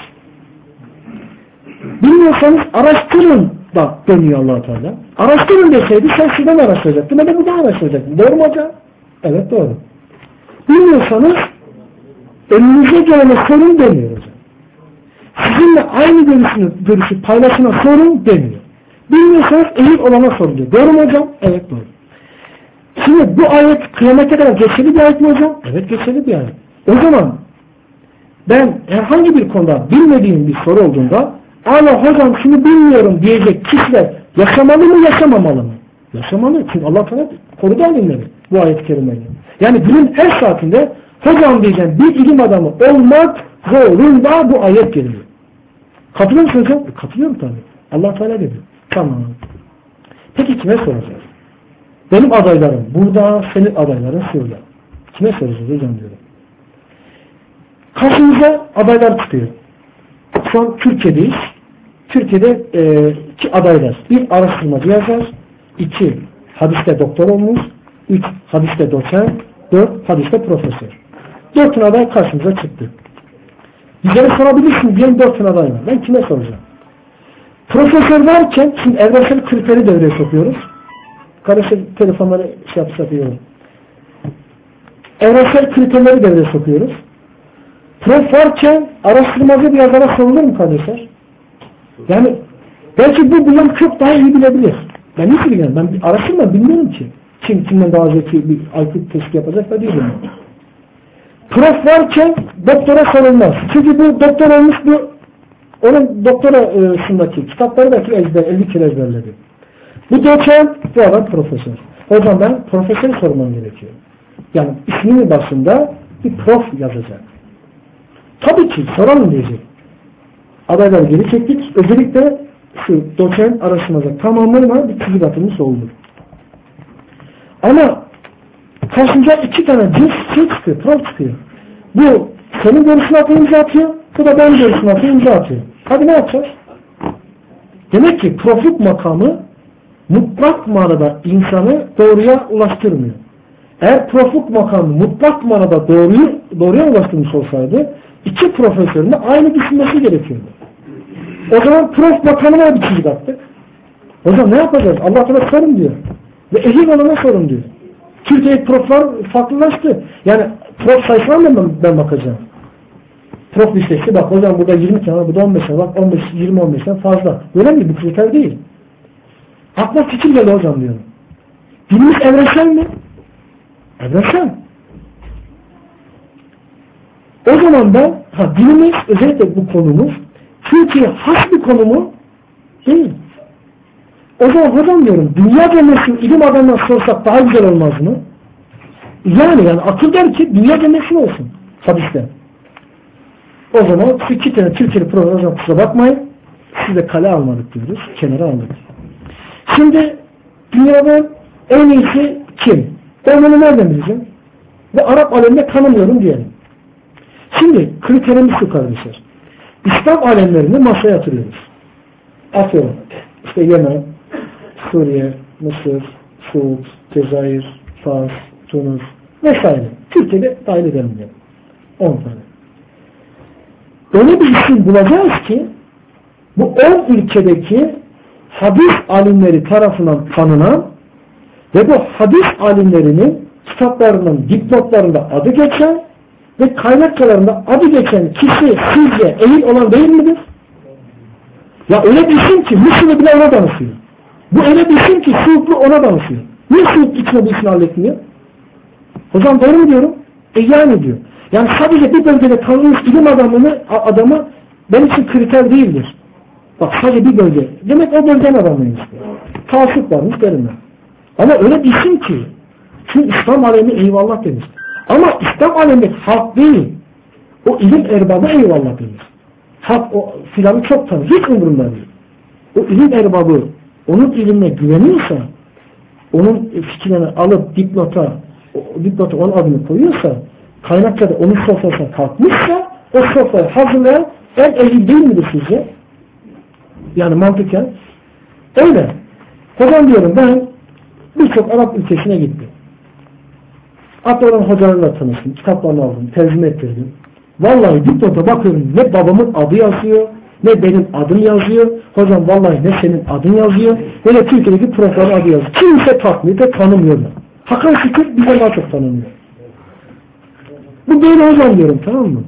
Bilmiyorsanız araştırın da dönüyor Allah Teala. Araştırın deseydi sen şuradan araştıracaktın. Ben de buradan araştıracaktım. Doğru mu hocam? Evet doğru. Bilmiyorsanız önünüze gelene sorun demiyor hocam. Sizinle aynı görüşünü, görüşü paylaşına sorun demiyor. Bilmiyorsanız ehil olana sorun diyor. Doğru mu hocam? Evet doğru. Şimdi bu ayet kıyamete kadar geçerli bir ayet mi hocam? Evet geçerli bir ayet. O zaman ben herhangi bir konuda bilmediğim bir soru olduğunda Allah hocam şunu bilmiyorum diyecek kişiler yaşamalı mı yaşamamalı mı? Yaşamalı. Çünkü Allah Teala korudu alimleri bu ayet-i kerimeyle. Yani günün her saatinde hocam diyeceğim bir ilim adamı olmak zorunda bu ayet geliyor. Katılıyor musun hocam? E, katılıyorum tabii. Allah Teala dedi. Tamam. Peki kime soracağız? Benim adaylarım burada, senin adayların şurada. Kime soracağız hocam diyorum. Karşımıza adaylar çıkıyor. Şu an Türkiye'deyiz. Türkiye'de e, iki adaylar. Bir araştırmacı yazar. İki hadiste doktor olmuş. Üç hadiste doçent. Dört hadiste profesör. Dört tane aday karşımıza çıktı. Bizlere sorabilirsiniz diyelim dört tane aday var. Ben kime soracağım? Profesör varken şimdi evrensel kriteri devreye sokuyoruz. Kardeşim telefonları şey yapıyorum. Evrensel kriterleri devreye sokuyoruz. Prof varken araştırmacı bir yazara sorulur mu kardeşler? Yani belki bu bundan çok daha iyi bilebilir. Ben hiç bilmiyorum. Ben araştırma bilmiyorum ki. Kim kimden daha zeki bir I Q testi yapacak da değilim. Prof varken doktora sorulmaz. Çünkü bu doktor olmuş, bu onun doktorasındaki kitapları belki ezber, elli kere ezberledi. Bu doçent, bu adam profesör. O zaman ben profesör sormam gerekiyor. Yani isminin başında bir prof yazacak. Tabii ki soralım diyecek. Adayları geri çektik. Özellikle şu doçent araştırmada tamamlarına bir çizgi atılmış olur. Ama karşımıza iki tane cins şey çıkıyor, prof çıkıyor. Bu senin görüşüne atıyor, imza atıyor. Bu da benim görüşüme atıyor, imza atıyor. Hadi ne yapacağız? Demek ki profluk makamı mutlak manada insanı doğruya ulaştırmıyor. Eğer profluk makamı mutlak manada doğruyu, doğruya ulaştırmış olsaydı iki profesörün de aynı düşünmesi gerekiyordu. O zaman prof makamına bir çizgi attık. O zaman ne yapacağız? Allah Teala sorun diyor. Ve ehil olana sorun diyor. Türkiye'deki proflar farklılaştı. Yani prof sayısına ben, ben bakacağım. Prof listesi bak hocam burada yirmi tane, burada on beş tane, bak on beş, yirmi on beşten fazla. Öyle mi? Bu kriter değil. Akla fikir geldi hocam diyorum. Dinimiz evrensel mi? Evrensel. O zaman da ha, dinimiz, özellikle bu konumuz Türkiye has bir konu mu? Değil. O zaman hocam diyorum, dünya cennetini ilim adamına sorsak daha güzel olmaz mı? Yani yani akıl der ki dünya cennetini olsun hadiste. O zaman şu iki tane Türkiye'li program hocam kusura bakmayın, size kale almadık diyoruz, kenara aldık. Şimdi dünyada en iyisi kim? Ben bunu nereden bileceğim? Ve Arap aleminde tanımıyorum diyelim. Şimdi kriterimiz şu kardeşler. İslam alemlerini masaya yatırıyoruz. Atıyorum. İşte Yemen, Suriye, Mısır, Suud, Cezayir, Fas, Tunus vesaire. Türkiye'de dahil edelim. on tane. Öyle bir isim bulacağız ki bu on ülkedeki hadis alimleri tarafından tanınan ve bu hadis alimlerinin kitaplarının dipnotlarında adı geçen ve kaynakçalarında adı geçen kişi sizce ehil olan değil midir? Ya öyle bir isim ki Müslüm'ü bile ona danışıyor. Bu öyle bir isim ki Suudlu ona danışıyor. Niye Suud içine bu işini halletmiyor? Hocam doğru mu diyorum? E yani diyor. Yani sadece bir bölgede tanınmış ilim adamını, adamı benim için kriter değildir. Bak sadece bir bölge. Demek o bölgenin adamıymış. Taassup varmış derim ben. Ama öyle bir isim ki çünkü İslam alemi eyvallah demiş. Ama İslam alemi halk değil. O ilim erbabı eyvallah demiş. Halk o filanı çok tanır. Hiç umurumda değil. O ilim erbabı onun ilimine güveniyorsa, onun fikirlerini alıp dipnota, o dipnota onun adını koyuyorsa, kaynakçada onun sofrasına kalkmışsa, o sofrayı hazırlayan en ehil değil midir sizce? Yani mantıken. Öyle. Hocam diyorum ben birçok Arap ülkesine gittim. Hatta onun hocalarıyla tanıştım. Kitaplarını aldım. Tercüme ettirdim. Vallahi dipnota bakıyorum ne babamın adı yazıyor, ne benim adım yazıyor. Hocam vallahi ne senin adın yazıyor, ne de Türkiye'deki profların adı yazıyor. Kimse takmıyor da tanımıyorlar. Hakan Şükür bize daha çok tanınıyor. Bu böyle hocam diyorum, tamam mı?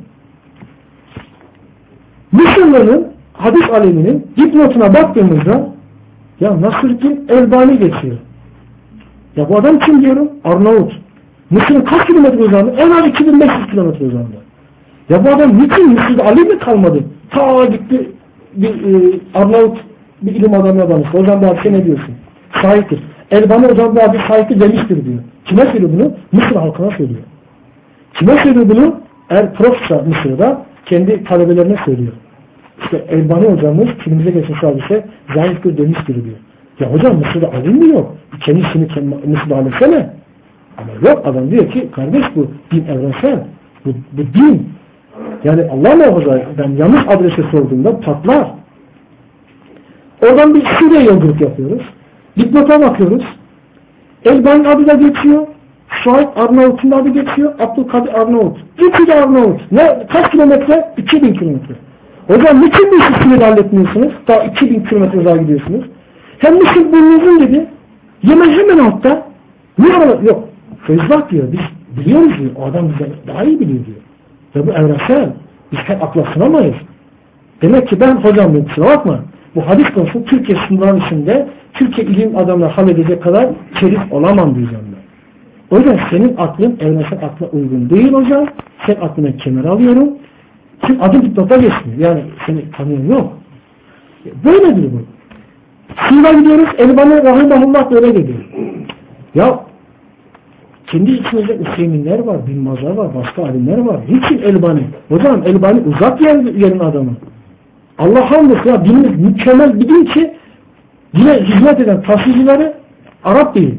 Müslümanın hadis aleminin dipnotuna baktığımızda ya Nasrüddin Elbani geçiyor. Ya bu adam kim diyorum? Arnavut. Mısır'ın kaç kilometre uzandı? En az iki bin beş yüz kilometre uzandı. Ya bu adam niçin Mısır'da Ali mi kalmadı? Ta gitti bir e, Arnavut bir ilim adamına danıştı. Hocam bu hadise ne diyorsun? Sahiptir. Elbani hocam bu hadis sahiptir demiştir diyor. Kime söylüyor bunu? Mısır halkına söylüyor. Kime söylüyor bunu? Eğer profsa Mısır'da kendi talebelerine söylüyor. İşte Elbani hocamız filmimize geçmiş hadise zayıftır demiştir diyor. Ya hocam Mısır'da alim mi yok? Kendisini Mısır'da alimsene. Ama yok, adam diyor ki kardeş bu din evrensel. Bu, bu din. Yani Allah muhafaza ben yanlış adrese sorduğumda patlar. Oradan bir Suriye yolculuk yapıyoruz. Dipnota bakıyoruz. Elbani'nin adı da geçiyor. Şuayb Arnavut'un adı geçiyor. Abdülkadir Arnavut. İki de Arnavut. Ne, kaç kilometre? iki bin kilometre. Hocam niçin bu işi sınırı halletmiyorsunuz? Daha iki bin kilometre uzağa gidiyorsunuz. Hem Mısır burnunuzun gibi. Yemen hemen altta. Niye arada? Yok. Feyzullah diyor. Biz biliyoruz diyor. O adam bize daha iyi biliyor diyor. Ve bu evrensel. Biz hep akla sınamayız. Demek ki ben hocam dedim, kusura bakma. Bu hadis konusu Türkiye sınırları içinde Türkiye ilim adamları halledecek kadar çelik olamam diyeceğim ben. O yüzden senin aklın evrensel akla uygun değil hocam. Sen aklına kemer alıyorum. Sen adım dipnota geçmiyor. Yani seni tanıyorum yok. Böyledir bu. Sivas'a gidiyoruz. Elbani rahimahullah böyle gidiyor. Ya kendi içimizde Hüseyinler var, Bilmazlar var, başka alimler var. Niçin Elbani? Hocam Elbani uzak yer, yerin adamı. Allah hamdolsun ya dinimiz mükemmel bir din ki yine hizmet eden tasvircileri Arap değil.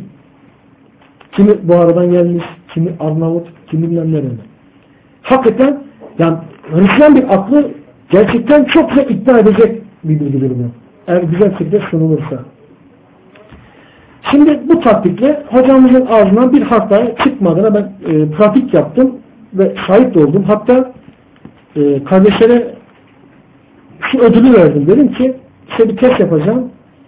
Kimi Buhara'dan gelmiş, kimi Arnavut, kimi bilmem nereden. Hakikaten yani Hristiyan bir aklı gerçekten çok güzel ikna edecek bir bilgidir bu. Eğer güzel şekilde sunulursa. Şimdi bu taktikle hocamızın ağzından bir harf daha çıkmadığına ben e, pratik yaptım ve şahit oldum. Hatta e, kardeşlere şu ödülü verdim. Dedim ki size bir test yapacağım.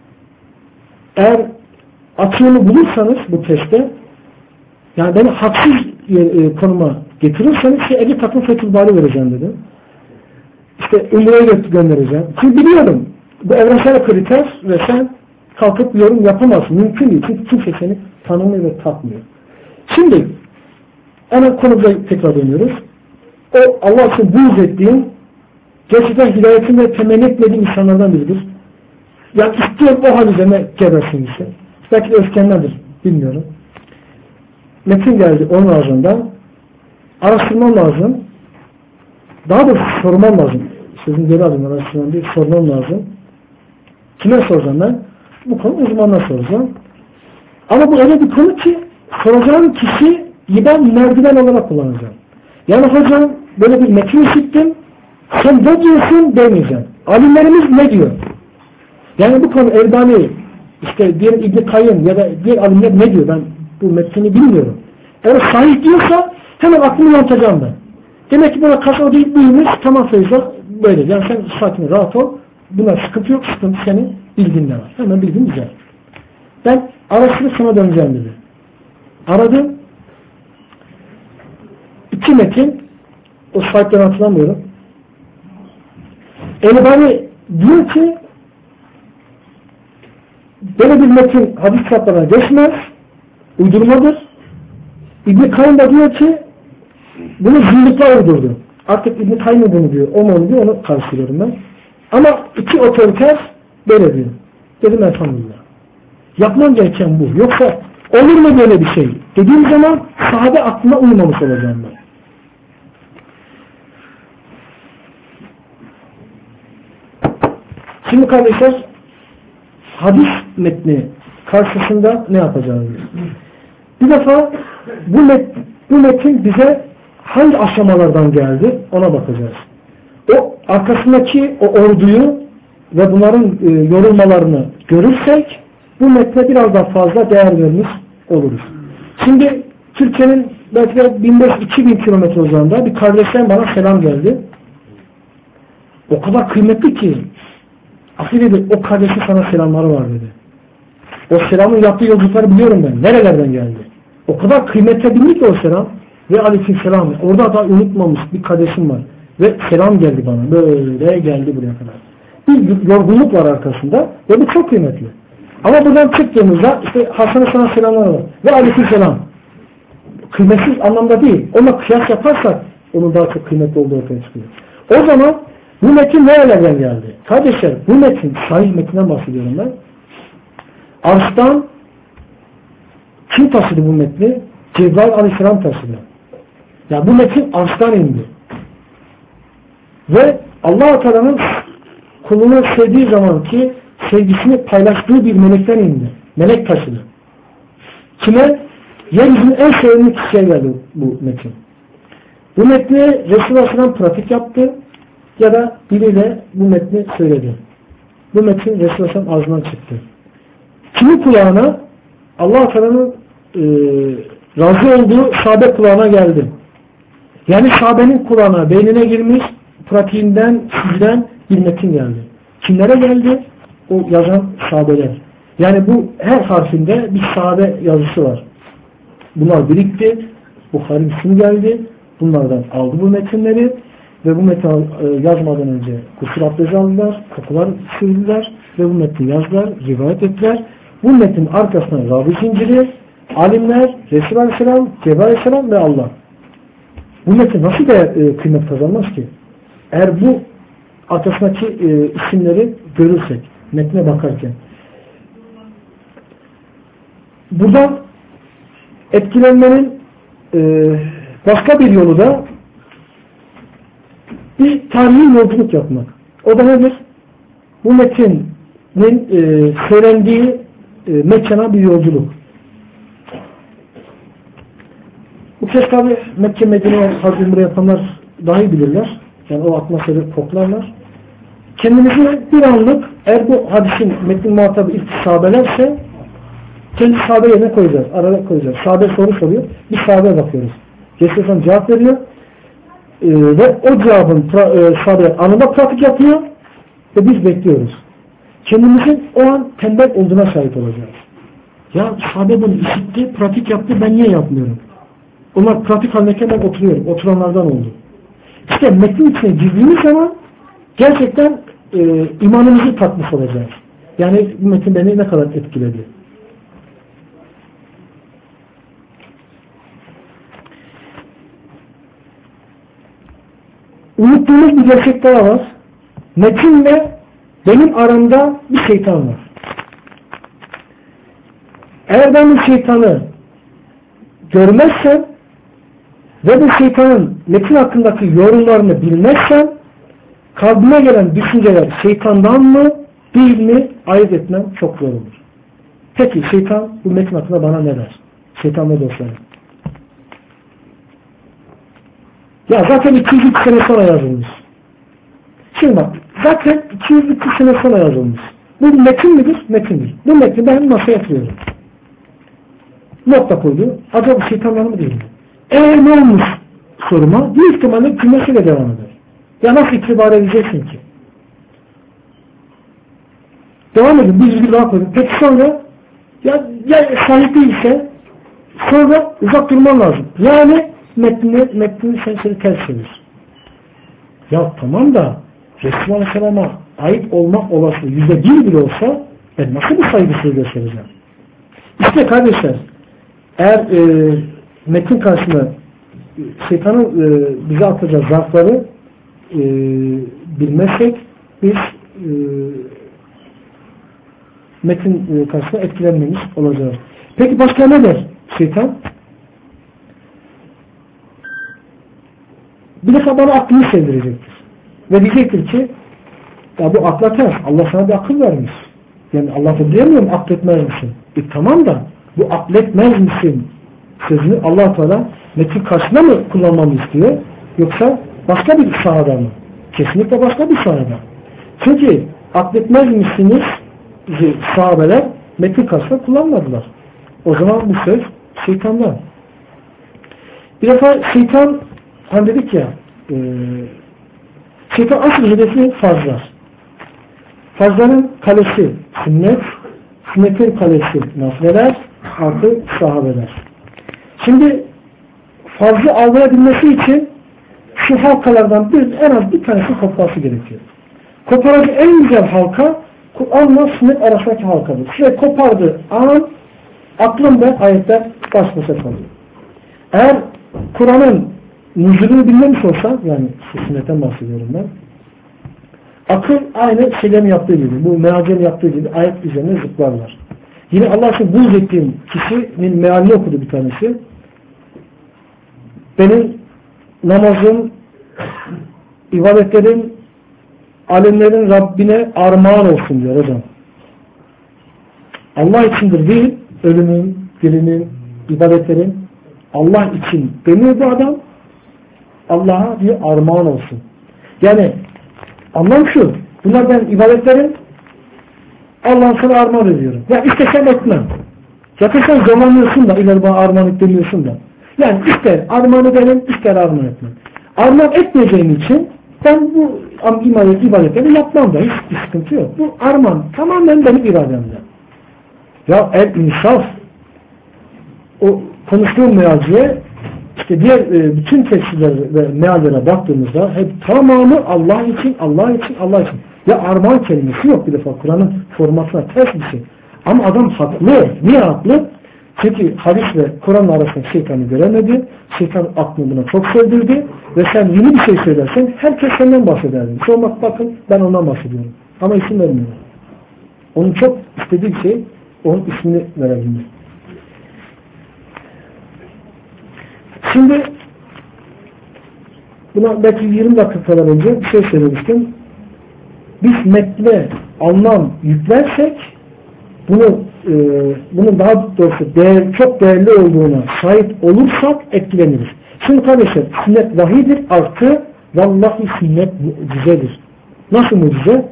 Eğer açığını bulursanız bu testte yani beni haksız e, konuma getirirseniz size elli takım Fethül Bari vereceğim dedim. İşte Umre'ye göndereceğim. Çünkü biliyorum bu evrensel kriter ve sen kalkıp yorum yapamazsın. Mümkün değil. Çünkü kimse seni tanımıyor ve takmıyor. Şimdi hemen konumuza tekrar dönüyoruz. O Allah için buğz ettiğin gerçekten hidayetini ve temenni etmediğin insanlardan biridir. Yani istiyorum o hal üzerine gebersin işte. Belki de öfkendendir. Bilmiyorum. Metin geldi onun ağzından. Araştırmam lazım. Daha doğrusu sormam lazım. Sözün geri adım araştırmam değil. Sormam lazım. Kime soracağım ben? Bu konu uzmanına soracağım. Ama bu öyle bir konu ki soracağım kişiyi ben merdiven olarak kullanacağım. Yani hocam böyle bir metin işittim. Sen ne diyorsun demeyeceğim. Alimlerimiz ne diyor? Yani bu konu Elbani, işte diğer İbn-i Kayyım ya da diğer alimler ne diyor? Ben bu metni bilmiyorum. Eğer sahih diyorsa hemen aklımı yontacağım ben. Demek ki buna karşı o değil buymuş. Tamam Feyza böyle. Yani sen sakin rahat ol. Buna sıkıntı yok. Sıkıntı senin bilginle var. Hemen bilgin güzel. Ben araştırıp sana döneceğim dedi. Aradım. İki metin. O slaytları hatırlamıyorum. Elbani diyor ki böyle bir metin hadis kitaplarına geçmez. Uydurmadır. İbn-i Kayyım da diyor ki bunu zındıklar uydurdu. Artık İbn-i Kayyım bunu diyor. O mu onu diyor. Onu karşılıyorum ben. Ama iki otoriter böyle diyor. Dedim elhamdülillah. Yapmam gereken bu. Yoksa olur mu böyle bir şey? Dediğim zaman sahabe aklına uymamış olacağım ben. Şimdi kardeşler hadis metni karşısında ne yapacağız? Bir defa bu, met, bu metin bize hangi aşamalardan geldi ona bakacağız. O arkasındaki o orduyu ve bunların e, yorulmalarını görürsek bu metne biraz daha fazla değer vermiş oluruz. Şimdi Türkiye'nin belki de bin beş yüz iki bin kilometre uzağında bir kardeşten bana selam geldi. O kadar kıymetli ki Ahi dedi o kardeşin sana selamları var dedi. O selamın yaptığı yolculukları biliyorum ben. Nerelerden geldi? O kadar kıymetli bildi ki o selam. Ve aleykümselam. Orada da unutmamış bir kardeşim var. Ve selam geldi bana. Böyle geldi buraya kadar. Bir yorgunluk var arkasında. Ve bu çok kıymetli. Ama buradan çıktığımızda işte Hasan'a sana selamlar var. Ve aleykümselam. Kıymetsiz anlamda değil. Ona kıyas yaparsak onun daha çok kıymetli olduğu ortaya çıkıyor. O zaman bu metin nerelerden geldi? Kardeşler bu metin, sahih metinden bahsediyorum ben. Ars'tan kim taşıdı bu metni? Cebrail Aleyhisselam taşıdı. Ya bu metin Ars'tan indi. Ve Allah-u Teala'nın kulunu sevdiği zaman ki sevgisini paylaştığı bir melekten indi. Melek taşıdı. Kime? Yeryüzünün en sevimli kişiye geldi bu metin. Bu metni Resulullah Aleyhisselam pratik yaptı ya da biriyle bu metni söyledi. Bu metin Resulullah Aleyhisselam ağzından çıktı. Kimin kulağına? Allah-u Teala'nın e, razı olduğu sahabe kulağına geldi. Yani sahabenin kulağına, beynine girmiş, pratiğinden, sizden bir metin geldi. Kimlere geldi? O yazan sahabeler. Yani bu her harfinde bir sahabe yazısı var. Bunlar birikti. Bukhari Müslim geldi. Bunlardan aldı bu metinleri ve bu metni e, yazmadan önce gusül abdesti aldılar, kapılar sürdüler ve bu metni yazdılar, rivayet ettiler. Bu metnin arkasından ravi zinciri, alimler, Resulü Aleyhisselam, Cebrail Aleyhisselam ve Allah. Bu metin nasıl da e, kıymet kazanmaz ki? Eğer bu arkasındaki e, isimleri görürsek, metne bakarken. Buradan etkilenmenin e, başka bir yolu da bir tarihi yolculuk yapmak. O da nedir? Bu metinin e, söylendiği e, mekana bir yolculuk. Bu kez tabi Mekke Medine Hazreti Umre yapanlar daha iyi bilirler. Yani o atmosferi koklarlar. Kendimizi bir anlık eğer bu hadisin metnin muhatabı ilk sahabelerse kendi sahabe yerine koyacağız. Arada koyacağız. Sahabe soru soruyor. Bir sahabeye bakıyoruz. Resulullah cevap veriyor. Ee, ve o cevabın e, sahabe anında pratik yapıyor ve biz bekliyoruz. Kendimizin o an tembel olduğuna şahit olacağız. Ya sahabe bunu işitti, pratik yaptı, ben niye yapmıyorum? Onlar pratik halindeyken ben oturuyorum. Oturanlardan oldu. İşte metnin içine girdiğimiz zaman gerçekten e, imanımızı tatmış olacağız. Yani bu metin beni ne kadar etkiledi. Unuttuğumuz bir gerçek daha var. Metinle benim aramda bir şeytan var. Eğer ben bu şeytanı görmezsem ve bu şeytanın metin hakkındaki yorumlarını bilmezsem kalbime gelen düşünceler şeytandan mı değil mi ayırt etmem çok zor olur. Peki şeytan bu metin hakkında bana ne der? Şeytan ne dostlarım? Ya zaten iki yüz iki sene sonra yazılmış. Şimdi bak zaten iki yüz iki sene sonra yazılmış. Bu metin midir? Metindir. Bu metni ben masaya yatırıyorum. Nokta koydu. Acaba şeytanlar mı değil mi? Eğer ne olmuş soruma? Bir ihtimalle cümlesiyle devam eder. Ya nasıl itibar edeceksin ki? Devam edin. Bir yüzgül daha koydum. Peki sonra ya, ya sahip değilse sonra uzak durman lazım. Yani metnini, metnini sen seni ters çevir. Ya tamam da Resulullah Aleyhisselam'a ait olmak olasılığı yüzde bir bile olsa ben nasıl bir saygısını göstereceğim? İşte kardeşler eğer e, metin karşısında şeytanın e, bize atacağı zarfları e, bilmezsek biz e, metin e, karşısında etkilenmemiş olacağız. Peki başka ne der şeytan? Bir defa bana aklını sevdirecektir. Ve diyecektir ki ya bu akla ters. Allah sana bir akıl vermiş. Yani Allah da diyemiyor mu akletmez misin? E tamam da bu akletmez misin sözünü Allah Teala metin karşısında mı kullanmamı istiyor? Yoksa başka bir sahada mı? Kesinlikle başka bir sahada. Çünkü akletmez misiniz sahabeler metin karşısında kullanmadılar. O zaman bu söz şeytandan. Bir defa şeytan hani dedik ya e, şeytan asıl hedefi farzlar. Farzların kalesi sünnet, sünnetin kalesi nafileler artı sahabeler. Şimdi fazla avlayabilmesi için şu halkalardan bir, en az bir tanesi kopması gerekiyor. Koparıcı en güzel halka Kur'an'la sünnet arasındaki halkadır. Şöyle kopardığı an aklımda ayetler baş başa kalıyor. Eğer Kur'an'ın nüzulünü bilmemiş olsa, yani sünnetten bahsediyorum ben, akıl aynı şeylerin yaptığı gibi, bu meallerin yaptığı gibi ayet üzerine zıplarlar. Yine Allah'ın buğz ettiğim kişinin mealini okudu bir tanesi. Benim namazım, ibadetlerim, alemlerin Rabbine armağan olsun diyor hocam. Allah içindir değil, ölümün, dirimin, ibadetlerin Allah için demiyor bu adam. Allah'a bir armağan olsun. Yani anlam şu, bunlar ben ibadetlerim Allah'ın sana armağan ediyorum. Ya istesem etmem. Zaten sen zorlanıyorsun da ileri bana armağan etmiyorsun da. Yani ister armağan edelim, ister armağan etmem. Armağan etmeyeceğim için ben bu ibadet, ibadetleri yapmam da hiç bir sıkıntı yok. Bu armağan tamamen benim irademde. Ya el insaf o konuştuğum mealciye işte diğer e, bütün tefsirler ve meallere baktığımızda hep tamamı Allah için, Allah için, Allah için. Ya armağan kelimesi yok bir defa. Kur'an'ın formatına ters bir şey. Ama adam haklı. Niye haklı? Çünkü hadis ve Kur'an arasında şeytanı göremedi. Şeytan aklını buna çok sevdirdi. Ve sen yeni bir şey söylersen herkes senden bahsederdi. Sonra bak bakın ben ondan bahsediyorum. Ama isim vermiyorum. Onun çok istediği bir şey, onun ismini verebilmek. Şimdi buna belki yirmi dakika kadar önce bir şey söylemiştim. Biz metne anlam yüklersek bunu e, bunun daha doğrusu değer, çok değerli olduğuna şahit olursak etkileniriz. Şimdi kardeşler sünnet vahidir artı vallahi sünnet mucizedir. Nasıl mucize?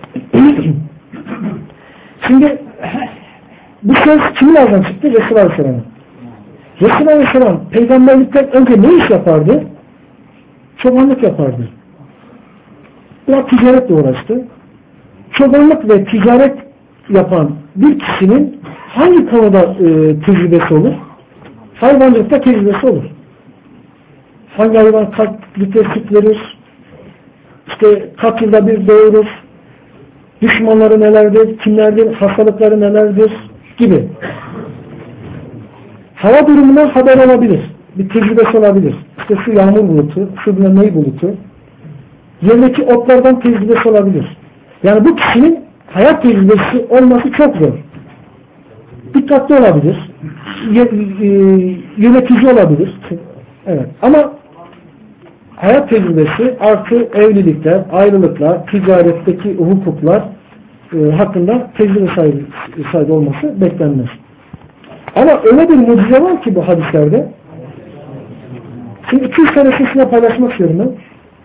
Şimdi bu söz kimin ağzından çıktı? Resulullah Aleyhisselam'ın. Resulullah Aleyhisselam peygamberlikten önce ne iş yapardı? Çobanlık yapardı. Biraz ticaretle uğraştı. Çobanlık ve ticaret yapan bir kişinin hangi konuda e, tecrübesi olur? Hayvancılıkta tecrübesi olur. Hangi hayvan kaç litre süt verir? İşte kaç yılda bir doğurur? Düşmanları nelerdir? Kimlerdir? Hastalıkları nelerdir? Gibi. Hava durumundan haber olabilir. Bir tecrübesi olabilir. İşte şu yağmur bulutu, şu ney bulutu. Yerdeki otlardan tecrübesi olabilir. Yani bu kişinin hayat tecrübesi olması çok zor. Dikkatli olabilir. Yönetici olabilir. Evet. Ama hayat tecrübesi artı evlilikler, ayrılıklar, ticaretteki hukuklar e, hakkında tecrübe sahibi, sahibi olması beklenmez. Ama öyle bir mucize var ki bu hadislerde. Şimdi iki üç tanesini sizinle paylaşmak istiyorum ben.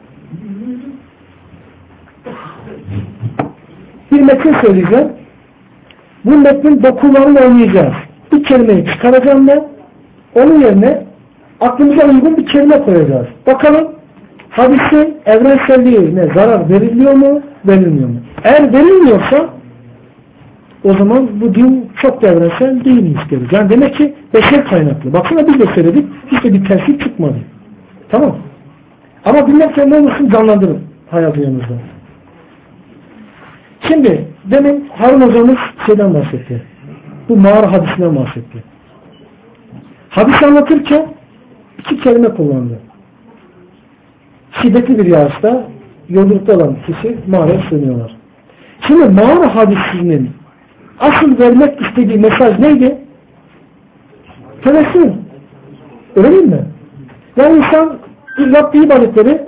Bir metin söyleyeceğim. Bu metnin dokularını oynayacağız. Bir kelimeyi çıkaracağım ben. Onun yerine aklımıza uygun bir kelime koyacağız. Bakalım hadisin evrenselliğine zarar veriliyor mu, verilmiyor mu? Eğer verilmiyorsa o zaman bu din çok da evrensel değilmiş deriz. Yani demek ki beşer kaynaklı. Baksana biz de söyledik. Hiç de bir terslik çıkmadı. Tamam. Ama dinlerken ne olursun canlandırın hayatınızda. Şimdi demin Harun hocamız şeyden bahsetti. Bu mağara hadisinden bahsetti. Hadis anlatırken iki kelime kullandı. Şiddetli bir yağışta yolculukta olan kişi mağaraya sığınıyorlar. Şimdi mağara hadisinin asıl vermek istediği mesaj neydi? Tevessül. Öyle değil mi? Yani insan yaptığı ibadetleri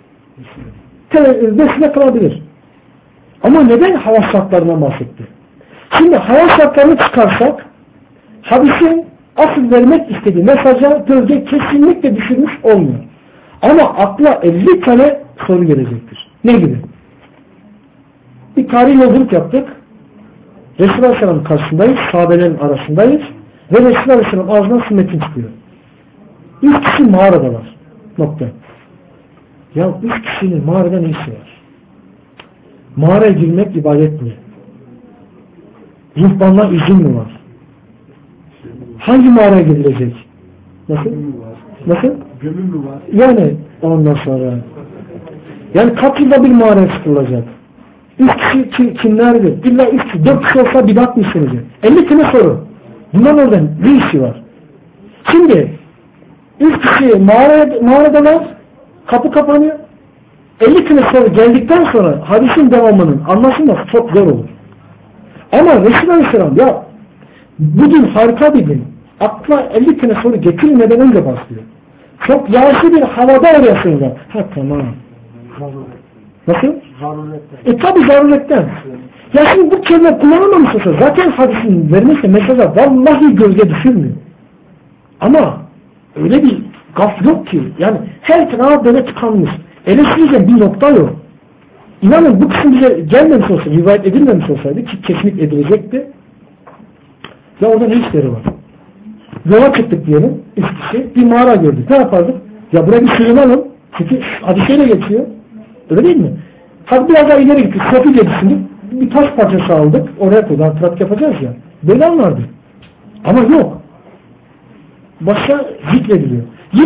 vesile kılabilir. Ama neden hava şartlarından bahsetti? Şimdi hava şartlarını çıkarsak hadisin asıl vermek istediği mesaja gölge kesinlikle düşürmüş olmuyor. Ama akla elli tane soru gelecektir. Ne gibi? Bir tarihi yolculuk yaptık. Resulullah Aleyhisselam'ın karşısındayız. Sahabelerin arasındayız. Ve Resulullah Aleyhisselam ağzından şu metin çıkıyor. Üç kişi mağaradalar. Nokta. Ya üç kişinin mağarada ne işi var? Mağaraya girmek ibadet mi? Ruhbanlığa izin mi var? Hangi mağaraya girilecek? Nasıl? Nasıl? Gömül mü var? Yani ondan sonra. Yani kaç yılda bir mağaraya çıkılacak? Üç kişi kim, kimlerdir? İlla üç kişi, dört kişi olsa bidat mı işlenecek? elli tane soru. Bundan oradan bir işi var. Şimdi üç kişi mağaraya, mağaradalar, kapı kapanıyor. elli tane soru geldikten sonra hadisin devamının anlaşılması çok zor olur. Ama Resulullah Aleyhisselam ya bu din harika bir din. Akla elli tane soru getirmeden önce başlıyor. Çok yağışlı bir havada arıyorsunuz. Ha tamam. Nasıl? Zaruretten. E tabi zaruretten. Ya şimdi bu kelime kullanılmamış olsa zaten hadisin vermesi mesela vallahi gölge düşürmüyor. Ama öyle bir gaf yok ki. Yani her taraf böyle tıkanmış. Eleştirecek bir nokta yok. İnanın bu kısım bize gelmemiş olsa, rivayet edilmemiş olsaydı ki kesinlikle edilecekti. Ya orada ne işleri var? Yola çıktık diyelim. Üç kişi bir mağara gördük. Ne yapardık? Ya buraya bir sığınalım. Çünkü hadiseyle geçiyor. Öyle değil mi? Hadi biraz daha ileri gittik. Sofi'yle düşündük. Bir taş parçası aldık. Oraya koyduk. Pratik yapacağız ya. Böyle anlardı. Ama yok. Başka zikrediliyor. Yine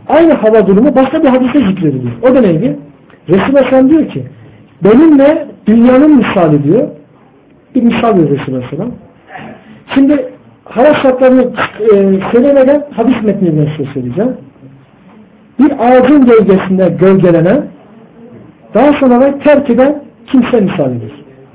Aynı hava durumu başka bir hadiste zikrediliyor. O da neydi? Resulullah Aleyhisselam diyor ki benimle dünyanın misali diyor. Bir misal veriyor Resulullah Aleyhisselam. Şimdi hava şartlarını e, söylemeden hadis metnini ben size söyleyeceğim. Bir ağacın gölgesinde gölgelenen, daha sonra terk eden kimse misalidir.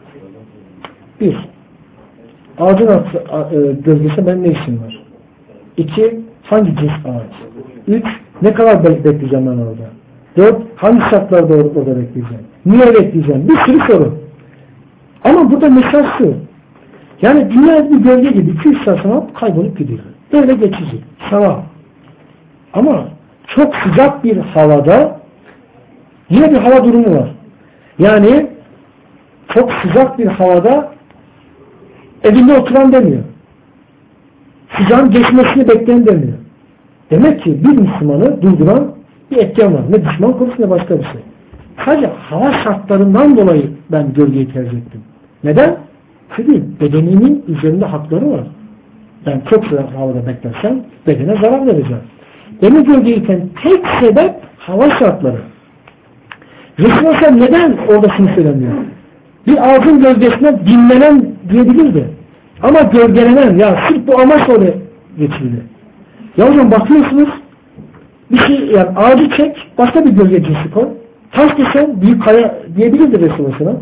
Bir, ağacın gölgesinde benim ne işim var? İki, hangi cins ağaç? Üç, ne kadar bekleyeceğim ben orada? Dört, hangi şartlarda orada bekleyeceğim? Niye bekleyeceğim? Bir sürü soru. Ama burada mesaj şu. Yani dünya bir gölge gibi iki üç saat sonra kaybolup gidiyor. Böyle geçici. Sabah. Ama çok sıcak bir havada yine bir hava durumu var. Yani çok sıcak bir havada evinde oturan demiyor. Sıcağın geçmesini bekleyen demiyor. Demek ki bir Müslümanı durduran bir etken var. Ne düşman konusu ne başka bir şey. Sadece hava şartlarından dolayı ben gölgeyi tercih ettim. Neden? Çünkü bedenimin üzerinde hakları var. Ben çok sıcak havada beklersem bedene zarar vereceğim. Beni gölgeyken tek sebep hava şartları. Resulullah neden orada şunu söylemiyor? Bir ağacın gölgesine dinlenen diyebilirdi. Ama gölgelenen, ya sırf bu amaç oraya geçildi. Ya hocam bakıyorsunuz bir şey, yani ağacı çek, başka bir gölge cinsi koy. Taş desen büyük kaya diyebilirdi Resulullah.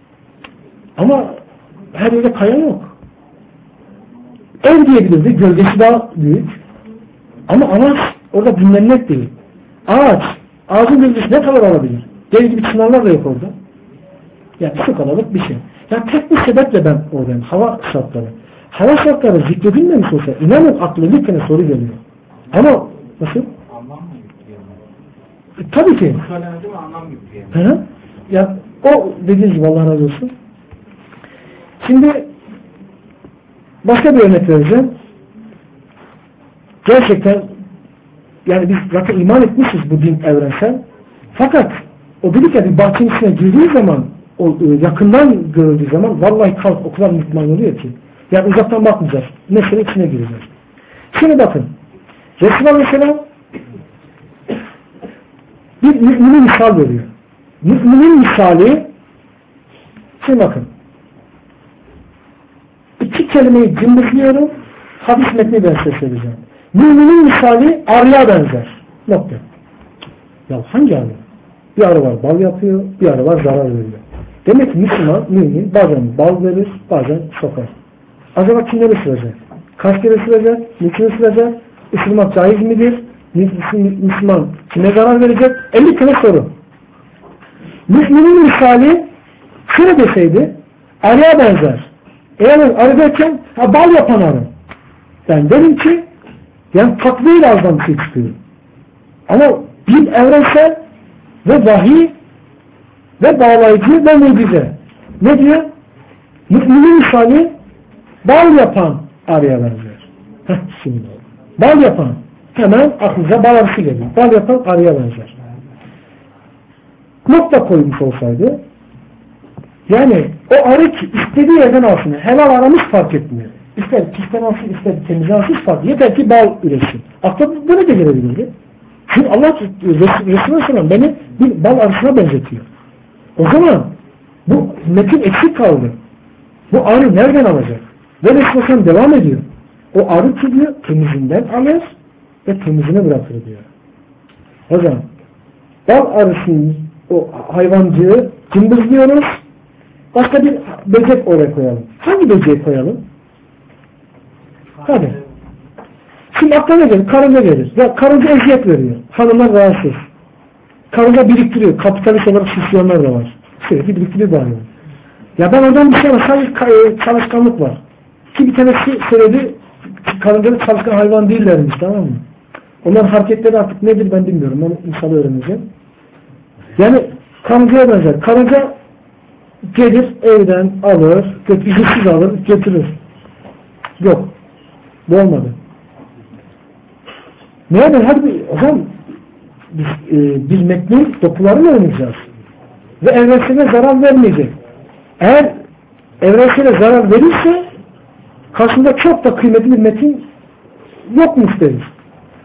Ama her yerde kaya yok. Ev diyebilirdi, gölgesi daha büyük. Ama amaç orada dinlenmek değil. Ağaç, ağacın gölgesi ne kadar alabilir? Dev gibi çınarlar da yok orada. Yani şu kadarlık bir şey. Yani tek bir sebeple ben oradayım. Hava şartları. Hava şartları zikredilmemiş olsa inanın aklına bir tane soru geliyor. Ama nasıl? Anlam mı yüklüyor? E, tabii ki. Söylemedi mi anlam yüklüyor? Hı hı. Ya o dediğiniz gibi Allah razı olsun. Şimdi başka bir örnek vereceğim. Gerçekten yani biz zaten iman etmişiz bu din evrensel. Fakat o dedik ya bir bahçenin içine girdiği zaman o yakından görüldüğü zaman vallahi kalp o kadar mutmain oluyor ki. Yani uzaktan bakmayacağız. Mesele içine gireceğiz. Şimdi bakın. Resulullah Aleyhisselam bir müminin misal veriyor. Müminin misali şimdi bakın. İki kelimeyi cımbızlıyorum. Hadis metni ben size söyleyeceğim. Müminin misali arıya benzer. Nokta. Ya hangi arı? Bir arı var bal yapıyor, bir arı var zarar veriyor. Demek ki Müslüman, mümin bazen bal verir, bazen sokar. Acaba kimleri ısıracak? Kaç kere ısıracak? Niçin ısıracak? Isırmak caiz midir? Müslüman kime zarar verecek? elli tane soru. Müminin misali şöyle deseydi, arıya benzer. Eğer arı derken, ha, bal yapan arı. Ben derim ki, yani takviyle ağzından bir şey çıkıyor. Ama din evrensel ve vahiy ve bağlayıcı ve mucize. Ne diyor? Müminin misali bal yapan arıya benzer. Heh, şimdi. Bal yapan. Hemen aklınıza bal arısı geliyor. Bal yapan arıya benzer. Nokta koymuş olsaydı yani o arı ki istediği yerden alsın. Helal aramış fark etmiyor. İster pisten alsın, ister temizden alsın fark. Yeter ki bal üretsin. Akla böyle de gelebilirdi. Çünkü Allah Resulullah Sallam beni bir bal arısına benzetiyor. O zaman bu metin eksik kaldı. Bu arı nereden alacak? Ve Resulullah Sallam devam ediyor. O arı ki diyor temizinden alır ve temizine bırakır diyor. O zaman bal arısının o hayvancığı cımbızlıyoruz. Başka bir böcek oraya koyalım. Hangi böceği koyalım? Hadi. Şimdi aklına gelir, karınca gelir. Ya karınca eziyet veriyor. Hanımlar rahatsız. Karınca biriktiriyor. Kapitalist olarak süsleyenler de var. Sürekli biriktiriyor bari. Ya ben oradan bir şey var. Sadece çalışkanlık var. Ki bir tanesi söyledi, karıncanın çalışkan hayvan değillermiş, tamam mı? Onların hareketleri artık nedir ben bilmiyorum. Onu inşallah öğreneceğim. Yani karıncaya benzer. Karınca gelir, evden alır, izinsiz alır, getirir. Yok. Bu olmadı. Nerede? Hadi bir, o zaman biz, e, biz metnin dokularını öğreneceğiz. Ve evrensele zarar vermeyecek. Eğer evrensele zarar verirse karşında çok da kıymetli bir metin yok mu isteriz?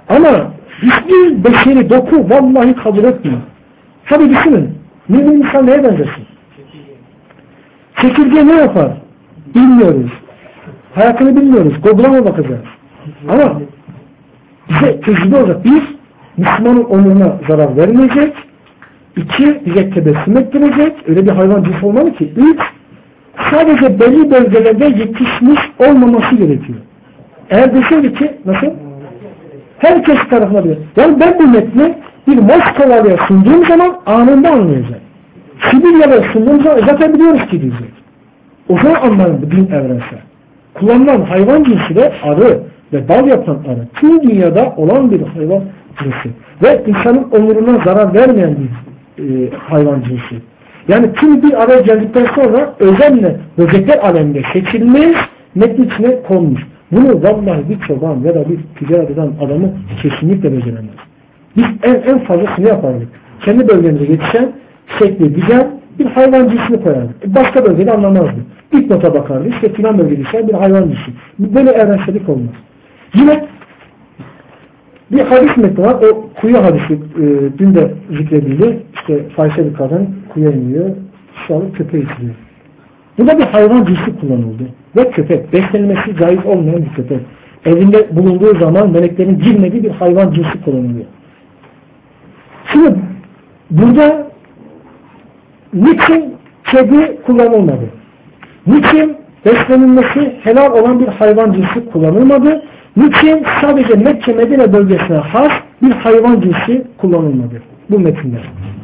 Ama hiçbir beşeri doku vallahi kabul etmiyor. Tabi düşünün. Mümin insan neye benzesin? Çekirge ne yapar? Bilmiyoruz. Hayatını bilmiyoruz. Google'a mı bakacağız? Ama bize tecrübe olacak. Bir, Müslümanın onuruna zarar vermeyecek. İki, bize tebessüm ettirecek. Öyle bir hayvan cinsi olmalı ki. Üç, sadece belli bölgelerde yetişmiş olmaması gerekiyor. Eğer deseydi ki, nasıl? Herkes tarafına bilir. Yani ben bu metni bir Moskovalı'ya sunduğum zaman anında anlayacak. Sibirya'ya sunduğum zaman zaten biliyoruz ki diyecek. O zaman anlarım bu din evrensel. Kullanılan hayvan cinsi de arı ve bal yapan arı. Tüm dünyada olan bir hayvan cinsi. Ve insanın onuruna zarar vermeyen bir e, hayvan cinsi. Yani tüm bir araya geldikten sonra özenle böcekler aleminde seçilmiş, metnin içine konmuş. Bunu vallahi bir çoban ya da bir ticaret eden adamı kesinlikle beceremez. Biz en, en fazlasını yapardık. Kendi bölgemize yetişen şekli güzel bir hayvan cinsini koyardık. Başka bölgede anlamazdı. İlk nota bakardı. İşte filan bölgede yetişen bir hayvan cinsi. Böyle evrensellik olmaz. Yine bir hadis metni var. O kuyu hadisi e, dün de zikredildi. İşte fahişe bir kadın kuyuya iniyor. Şu an köpeği içiliyor. Bu da bir hayvan cinsi kullanıldı. Ve köpek. Beslenmesi caiz olmayan bir köpek. Evinde bulunduğu zaman meleklerin girmediği bir hayvan cinsi kullanılıyor. Şimdi burada niçin kedi kullanılmadı? Niçin beslenilmesi helal olan bir hayvan cinsi kullanılmadı? Niçin sadece Mekke Medine bölgesine has bir hayvan cinsi kullanılmadı? Bu metinde.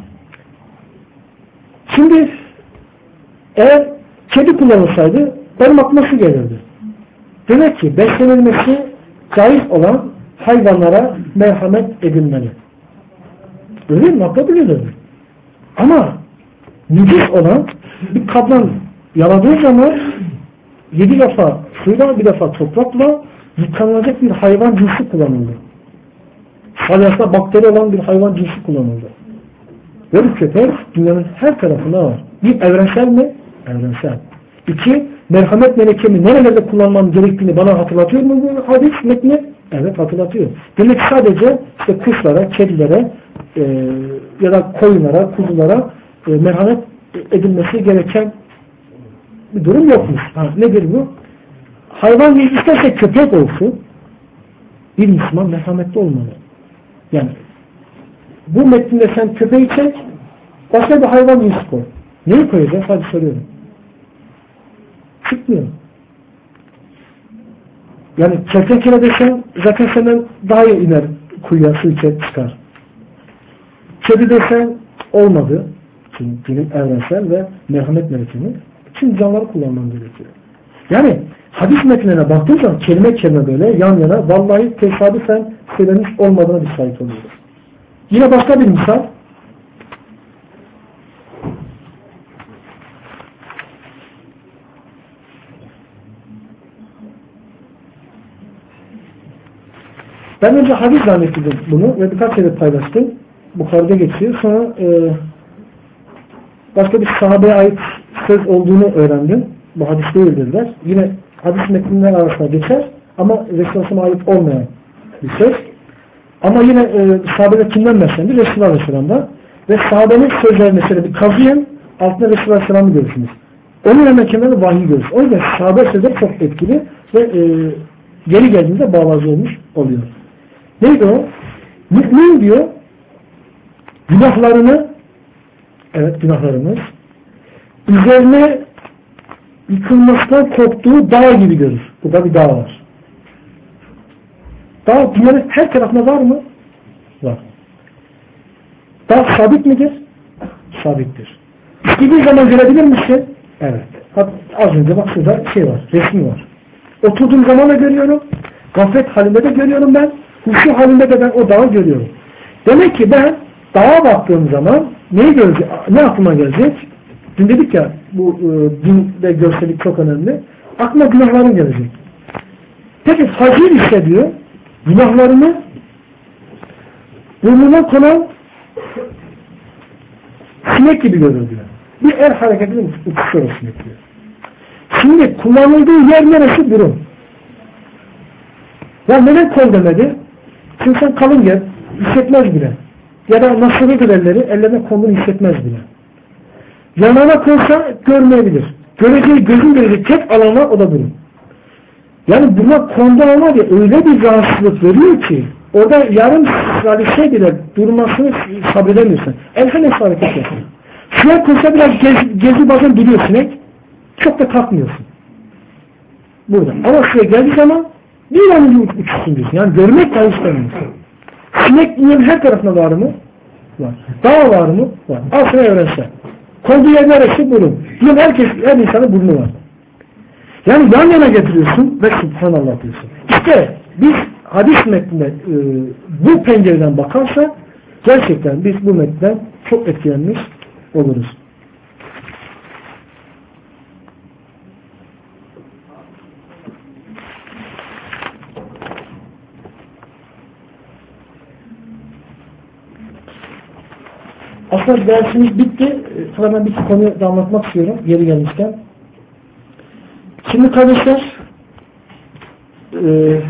Şimdi eğer kedi kullanılsaydı benim aklıma şu gelirdi. Demek ki beslenilmesi caiz olan hayvanlara merhamet edilmeli. Öyle mi? Akla bilirdi. Ama nücis olan bir kablan yaladığı zaman yedi defa suyla bir defa toprakla yıkanılacak bir hayvan cinsi kullanıldı. Salyasında bakteri olan bir hayvan cinsi kullanıldı. Ve bu köpek dünyanın her tarafında var. Bir evrensel mi? Evrensel. İki, merhamet melekemi nerelerde kullanmam gerektiğini bana hatırlatıyor mu bu hadis metni? Evet, hatırlatıyor. Demek ki sadece işte kuşlara, kedilere e, ya da koyunlara, kuzulara e, merhamet edilmesi gereken bir durum yokmuş. Ha, nedir bu? Hayvan isterse köpek olsun, bir Müslüman merhametli olmalı. Yani bu metninde sen köpeği çek, başka bir hayvan cinsi koy. Neyi koyacağız? Hadi soruyorum. Çıkmıyor. Yani kertenkele desen zaten senden daha iyi iner kuyuya, su içe çıkar. Kedi desen olmadı. Çünkü dinim evrensel ve merhamet melekini. Tüm canlıları kullanman gerekiyor. Yani hadis metinlerine baktığın zaman kelime kelime böyle yan yana vallahi tesadüfen söylenmiş olmadığına bir şahit oluyoruz. Yine başka bir misal. Ben önce hadis zannettim bunu ve birkaç kere paylaştım. Bukhari'de geçiyor. Sonra e, başka bir sahabeye ait söz olduğunu öğrendim. Bu hadis değil dediler. Yine hadis metinler arasında geçer ama Resulullah'a ait olmayan bir söz. Ama yine e, sahabeler kimden beslendi? Resulullah Aleyhisselam'da. Ve sahabenin sözlerini şöyle bir kazıyın, altında Resulullah Aleyhisselam'ı görürsünüz. Onun hemen kenarında vahiy görürsünüz. O yüzden sahabe sözleri çok etkili ve e, geri geldiğinde bağlacı olmuş oluyor. Neydi o? Mümin diyor, günahlarını, evet günahlarımız, üzerine yıkılmasından korktuğu dağ gibi görür. Burada bir dağ var. Dağ dünyanın her tarafında var mı? Var. Dağ sabit midir? Sabittir. İstediği zaman görebilir misin? Evet. Az önce bak şurada şey var, resmi var. Oturduğum zaman da görüyorum. Gaflet halinde de görüyorum ben. Huşu halinde de ben o dağı görüyorum. Demek ki ben dağa baktığım zaman neyi görecek? Ne aklıma gelecek? Dün dedik ya bu e, dinde görsellik çok önemli. Aklıma günahlarım gelecek. Peki facir ise diyor günahlarını burnuna konan sinek gibi görür diyor. Bir el hareketini uçuşuyor o sinek diyor. Şimdi kullanıldığı yer neresi? Burun. Ya neden kol demedi? Şimdi sen kalın gel, hissetmez bile. Ya da nasırıdır elleri, ellerine konduğunu hissetmez bile. Yanına konsa görmeyebilir. Göreceği, gözün göreceği tek alana o da bunun. Yani buna konduğu ana diye öyle bir rahatsızlık veriyor ki orada yarım salise bile durmasını sabredemiyorsun. Elfen es hareket yapıyor. Sinek konsa biraz gezi, gezi bazen duruyor sinek. Çok da kalkmıyorsun. Burada. Ama size geldiği zaman bir an önce uçuşsun diyorsun. Yani görmek dahi istemiyorsun. Sinek dünyanın her tarafına var mı? Var. Dağ var mı? Var. Al sana öğrensen. Konduğu yerler hepsi burun. Dünyanın herkes, her insanın burnu var. Yani yan yana getiriyorsun ve Subhanallah diyorsun. İşte biz hadis metnine e, bu pencereden bakarsak gerçekten biz bu metnden çok etkilenmiş oluruz. Aslında dersimiz bitti. Sonra ben bir konuyu da anlatmak istiyorum. Geri gelmişken. Şimdi kardeşler e,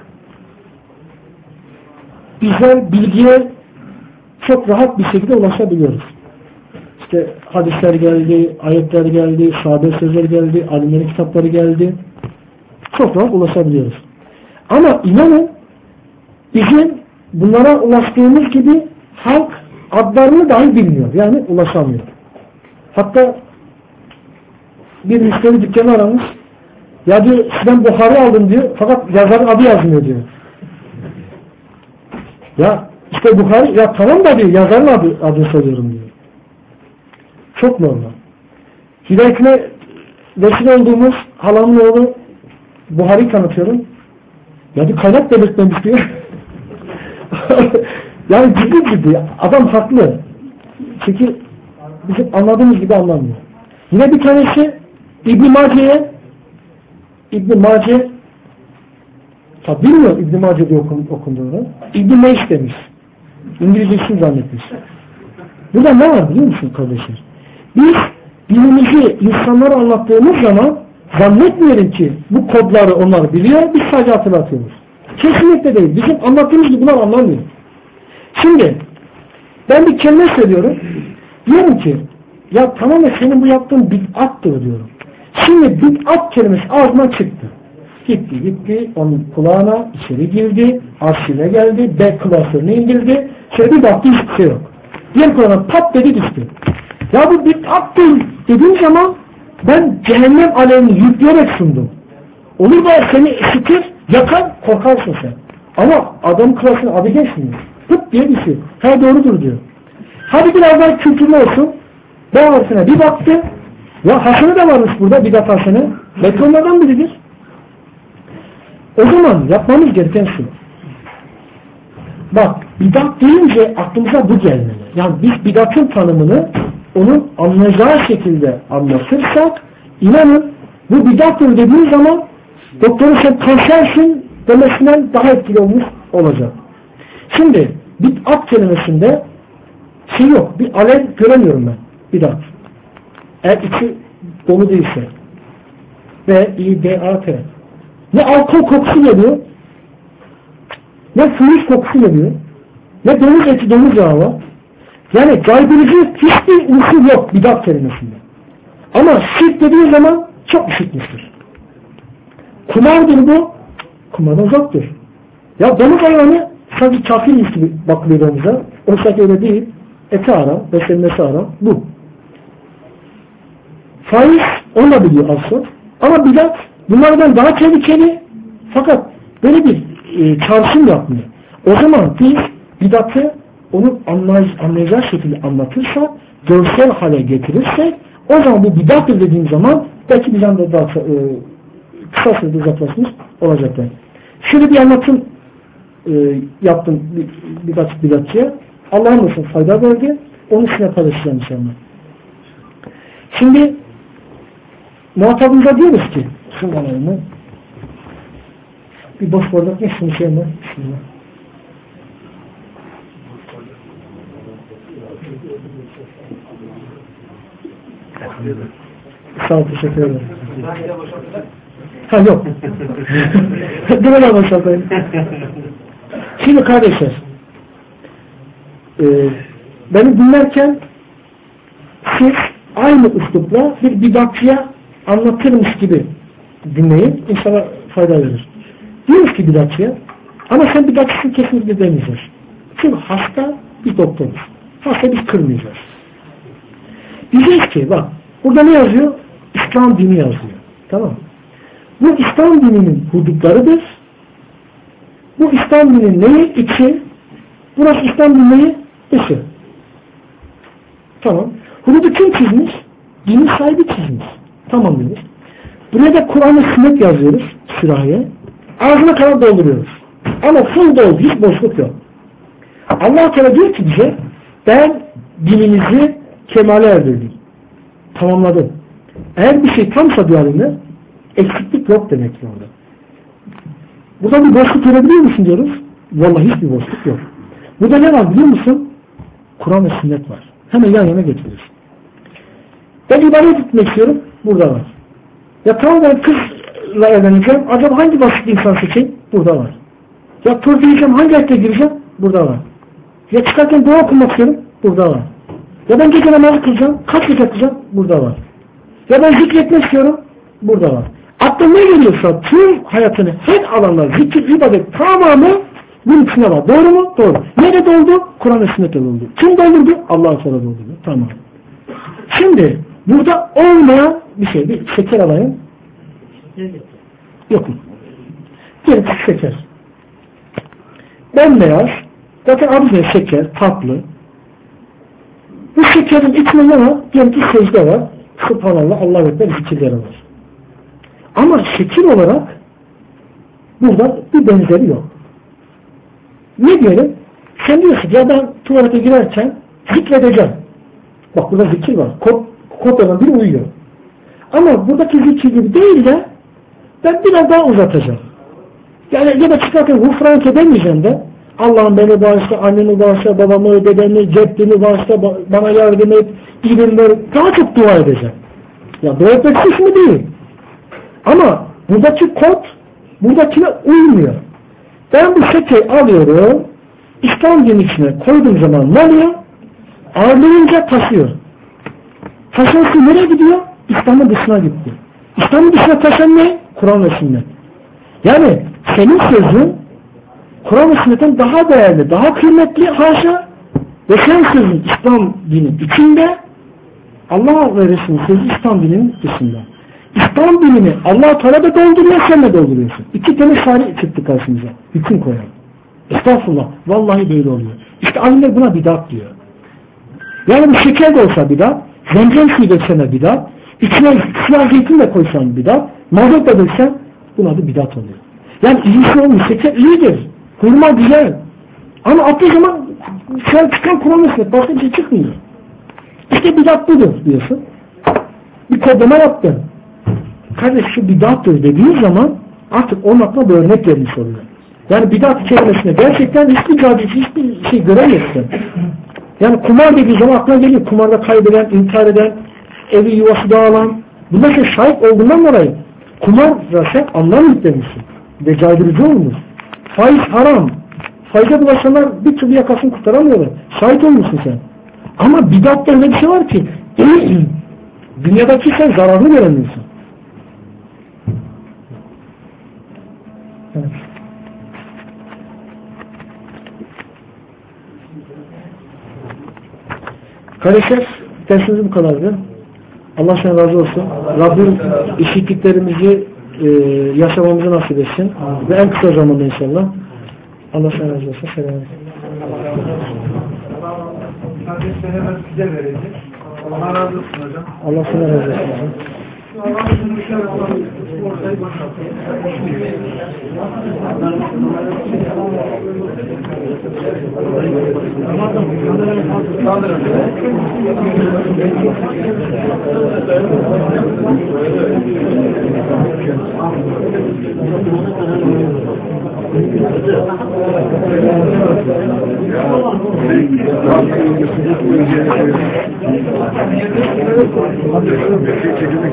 bizler bilgiye çok rahat bir şekilde ulaşabiliyoruz. İşte hadisler geldi, ayetler geldi, sahabe sözleri geldi, alimlerin kitapları geldi. Çok rahat ulaşabiliyoruz. Ama inanın bizim bunlara ulaştığımız gibi halk adlarını dahi bilmiyor. Yani ulaşamıyor. Hatta bir müşteri dükkanı aramış. Ya diyor sizden Buhari aldım diyor. Fakat yazarın adı yazmıyor diyor. Ya işte Buhari ya tamam da diyor yazarın adı, adını soruyorum diyor. Çok normal. Hidayetine vesile olduğumuz halamın oğlu Buhari tanıtıyorum. Ya bir kaynak belirtmemiş diyor. Yani ciddi ciddi. Adam haklı. Çünkü bizim anladığımız gibi anlamıyor. Yine bir tanesi İbn-i Mace'ye İbn-i Mace tabi bilmiyor İbn-i Mace diye okun, okunduğunu. İbn-i Meis demiş. İngilizcesini zannetmiş. Burada ne var biliyor musun kardeşler? Biz dinimizi insanlara anlattığımız zaman zannetmeyelim ki bu kodları onlar biliyor. Biz sadece hatırlatıyoruz. Kesinlikle değil. Bizim anlattığımız gibi bunlar anlamıyor. Şimdi ben bir kelime söylüyorum. Diyorum ki ya tamam ya senin bu yaptığın bid'attır diyorum. Şimdi bid'at kelimesi ağzından çıktı. Gitti gitti onun kulağına içeri girdi. Arşive geldi. B klasörünü indirdi. Şöyle bir baktı hiçbir şey yok. Diğer kulağına pat dedi düştü. Ya bu bid'attır dediğim zaman ben cehennem alevini yükleyerek sundum. Olur da seni ısıtır yakar korkarsın sen. Ama adam klasörü adı geçmiyor. Pıt diye bir şey. Ha doğrudur diyor. Hadi biraz daha kültürlü olsun. B harfine bir baktı. Ya hasanı da varmış burada bidat hasanı. Belki onlardan biridir. O zaman yapmamız gereken şu. Bak bidat deyince aklımıza bu gelmeli. Yani biz bidatın tanımını onun anlayacağı şekilde anlatırsak inanın bu bidattır dediği zaman doktorun sen kansersin demesinden daha etkili olmuş olacak. Şimdi bid'at kelimesinde şey yok. Bir alev göremiyorum ben. Bid'at. Eğer içi dolu değilse. B I D A T. Ne alkol kokusu geliyor. Ne fuhuş kokusu geliyor. Ne domuz eti domuz yağı var. Yani caydırıcı hiçbir unsur yok bid'at kelimesinde. Ama şirk dediği zaman çok işitmiştir. Kumardır bu. Kumardan uzaktır. Ya domuz hayvanı sadece kafirmiş gibi bakılıyor domuza. Oysa ki öyle değil. Eti aram, beslenmesi aram. Bu. Faiz onu da biliyor aslında. Ama bidat bunlardan daha tehlikeli. Fakat böyle bir e, çağrışım yapmıyor. O zaman biz bidatı onun anlayacağı şekilde anlatırsak, görsel hale getirirsek, o zaman bu bidattır dediğim zaman belki bir anda daha e, kısa sürede uzaklaşmış olacaklar. Şöyle bir anlatım e, yaptım bir, birkaç bidatçıya. Allah'ın olsun fayda verdi. Onun üstüne paylaşacağım inşallah. Şimdi muhatabımıza diyoruz ki şundan elime bir boş bardak ne şunu şeyine bismillah. Sağ ol, teşekkür ederim. Ha yok. Dümene boşaltayım. Şimdi kardeşler, e, beni dinlerken siz aynı üslupla bir bidatçıya anlatırmış gibi dinleyin. İnsana fayda verir. Diyoruz ki bidatçıya, ama sen bidatçısın kesinlikle demeyeceğiz. Çünkü hasta bir doktoruz. Hasta biz kırmayacağız. Diyeceğiz ki bak, burada ne yazıyor? İslam dini yazıyor. Tamam mı? Bu İslam dininin hudutlarıdır. Bu İslam dininin neyi? İçi. Burası İslam dininin neyi? Dışı. Tamam. Hududu kim çizmiş? Dinin sahibi çizmiş. Tamam demiş. Buraya da Kur'an-ı sünnet yazıyoruz sürahiye. Ağzına kadar dolduruyoruz. Ama full doldu. Hiç boşluk yok. Allah-u Teala diyor ki bize, ben dininizi kemale erdirdim. Tamamladım. Eğer bir şey tamsa diğerinde eksiklik yok demek ki orada. Burada bir boşluk görebiliyor musun diyoruz. Vallahi hiçbir boşluk yok. Burada ne var biliyor musun? Kur'an ve sünnet var. Hemen yan yana getiriyoruz. Ben ibadet etmek istiyorum. Burada var. Ya tamam ben kızla evleneceğim. Acaba hangi basit insan seçeyim? Burada var. Ya tur diyeceğim, hangi ayette gireceğim? Burada var. Ya çıkarken dua okumak istiyorum? Burada var. Ya ben gece namazı kılacağım. Kaç gece kılacağım? Burada var. Ya ben zikretmek istiyorum? Burada var. Aklına ne geliyorsa tüm hayatını her alanda zikir, ibadet tamamı bunun içine var. Doğru mu? Doğru. Nerede oldu? Kur'an ve sünnette oldu. Kim doldurdu? Allah-u Teala doldurdu. Tamam. Şimdi burada olmayan bir şey. Bir şeker alayım. Yok mu? Bir şeker. Bembeyaz. Zaten adı ne? Şeker. Tatlı. Bu şekerin içinde ne var? Diyelim ki secde var. Subhanallah, Allah'a ekber zikirleri var. Ama şekil olarak burada bir benzeri yok. Ne diyelim? Sen diyorsun ya ben tuvalete girerken zikredeceğim. Bak burada zikir var. Kod, kod olan biri uyuyor. Ama buradaki zikir gibi değil de ben biraz daha uzatacağım. Yani ya da çıkarken gufrank edemeyeceğim de Allah'ım beni bağışla, annemi bağışla, babamı, dedemi, ceddimi bağışla, bana yardım et, ilim ver. Daha çok dua edeceğim. Ya dua etmek suç mu değil? Ama buradaki kod buradakine uymuyor. Ben bu şekeri alıyorum, İslam dini içine koyduğum zaman ne oluyor? Ağırlayınca taşıyor. Taşıyorsa nereye gidiyor? İslam'ın dışına gitti. İslam'ın dışına taşan ne? Kur'an ve sünnet. Yani senin sözün Kur'an ve sünnetten daha değerli, daha kıymetli haşa ve sen sözün İslam dinin içinde, Allah ve Resulü sözü İslam dininin dışında. İslam dinini Allah-u Teala da dolduruyor, sen de dolduruyorsun. İki tane şari çıktı karşımıza. Hüküm koyan. Estağfurullah. Vallahi böyle oluyor. İşte alimler buna bidat diyor. Yani bu şeker de olsa bidat, zemzem suyu döksene bidat, içine siyah zeytin de koysan bidat, mazot da döksen buna da bidat oluyor. Yani iyisi olmuş. Şeker iyidir. Hurma güzel. Ama attığı zaman sen çıkan Kur'an mesnet. Başka bir şey çıkmıyor. İşte bidat budur diyorsun. Bir kodlama yaptın. Kardeş şu bidattır dediğin zaman artık onun aklına bir örnek vermiş oluyor. Yani bidat kelimesine gerçekten hiçbir cazip, hiçbir şey göremiyorsun. Yani kumar dediği zaman aklına geliyor. Kumarda kaybeden, intihar eden, evi yuvası dağılan. Bunlar şey şahit olduğundan dolayı kumarda sen anlam yüklemişsin. Ve caydırıcı olmuş. Faiz haram. Faize bulaşanlar bir türlü yakasını kurtaramıyorlar. Şahit olmuşsun sen. Ama bidatta öyle bir şey var ki dünyadaki sen zararını göremiyorsun. Evet. Kardeşler, dersimiz bu kadardı. Allah sana razı olsun. Rabbim işittiklerimizi e, yaşamamızı nasip etsin. Ve en kısa zamanda inşallah. Allah sana razı olsun. Selam. Kardeşler hemen size verecek. Allah razı olsun hocam. Allah sana razı olsun.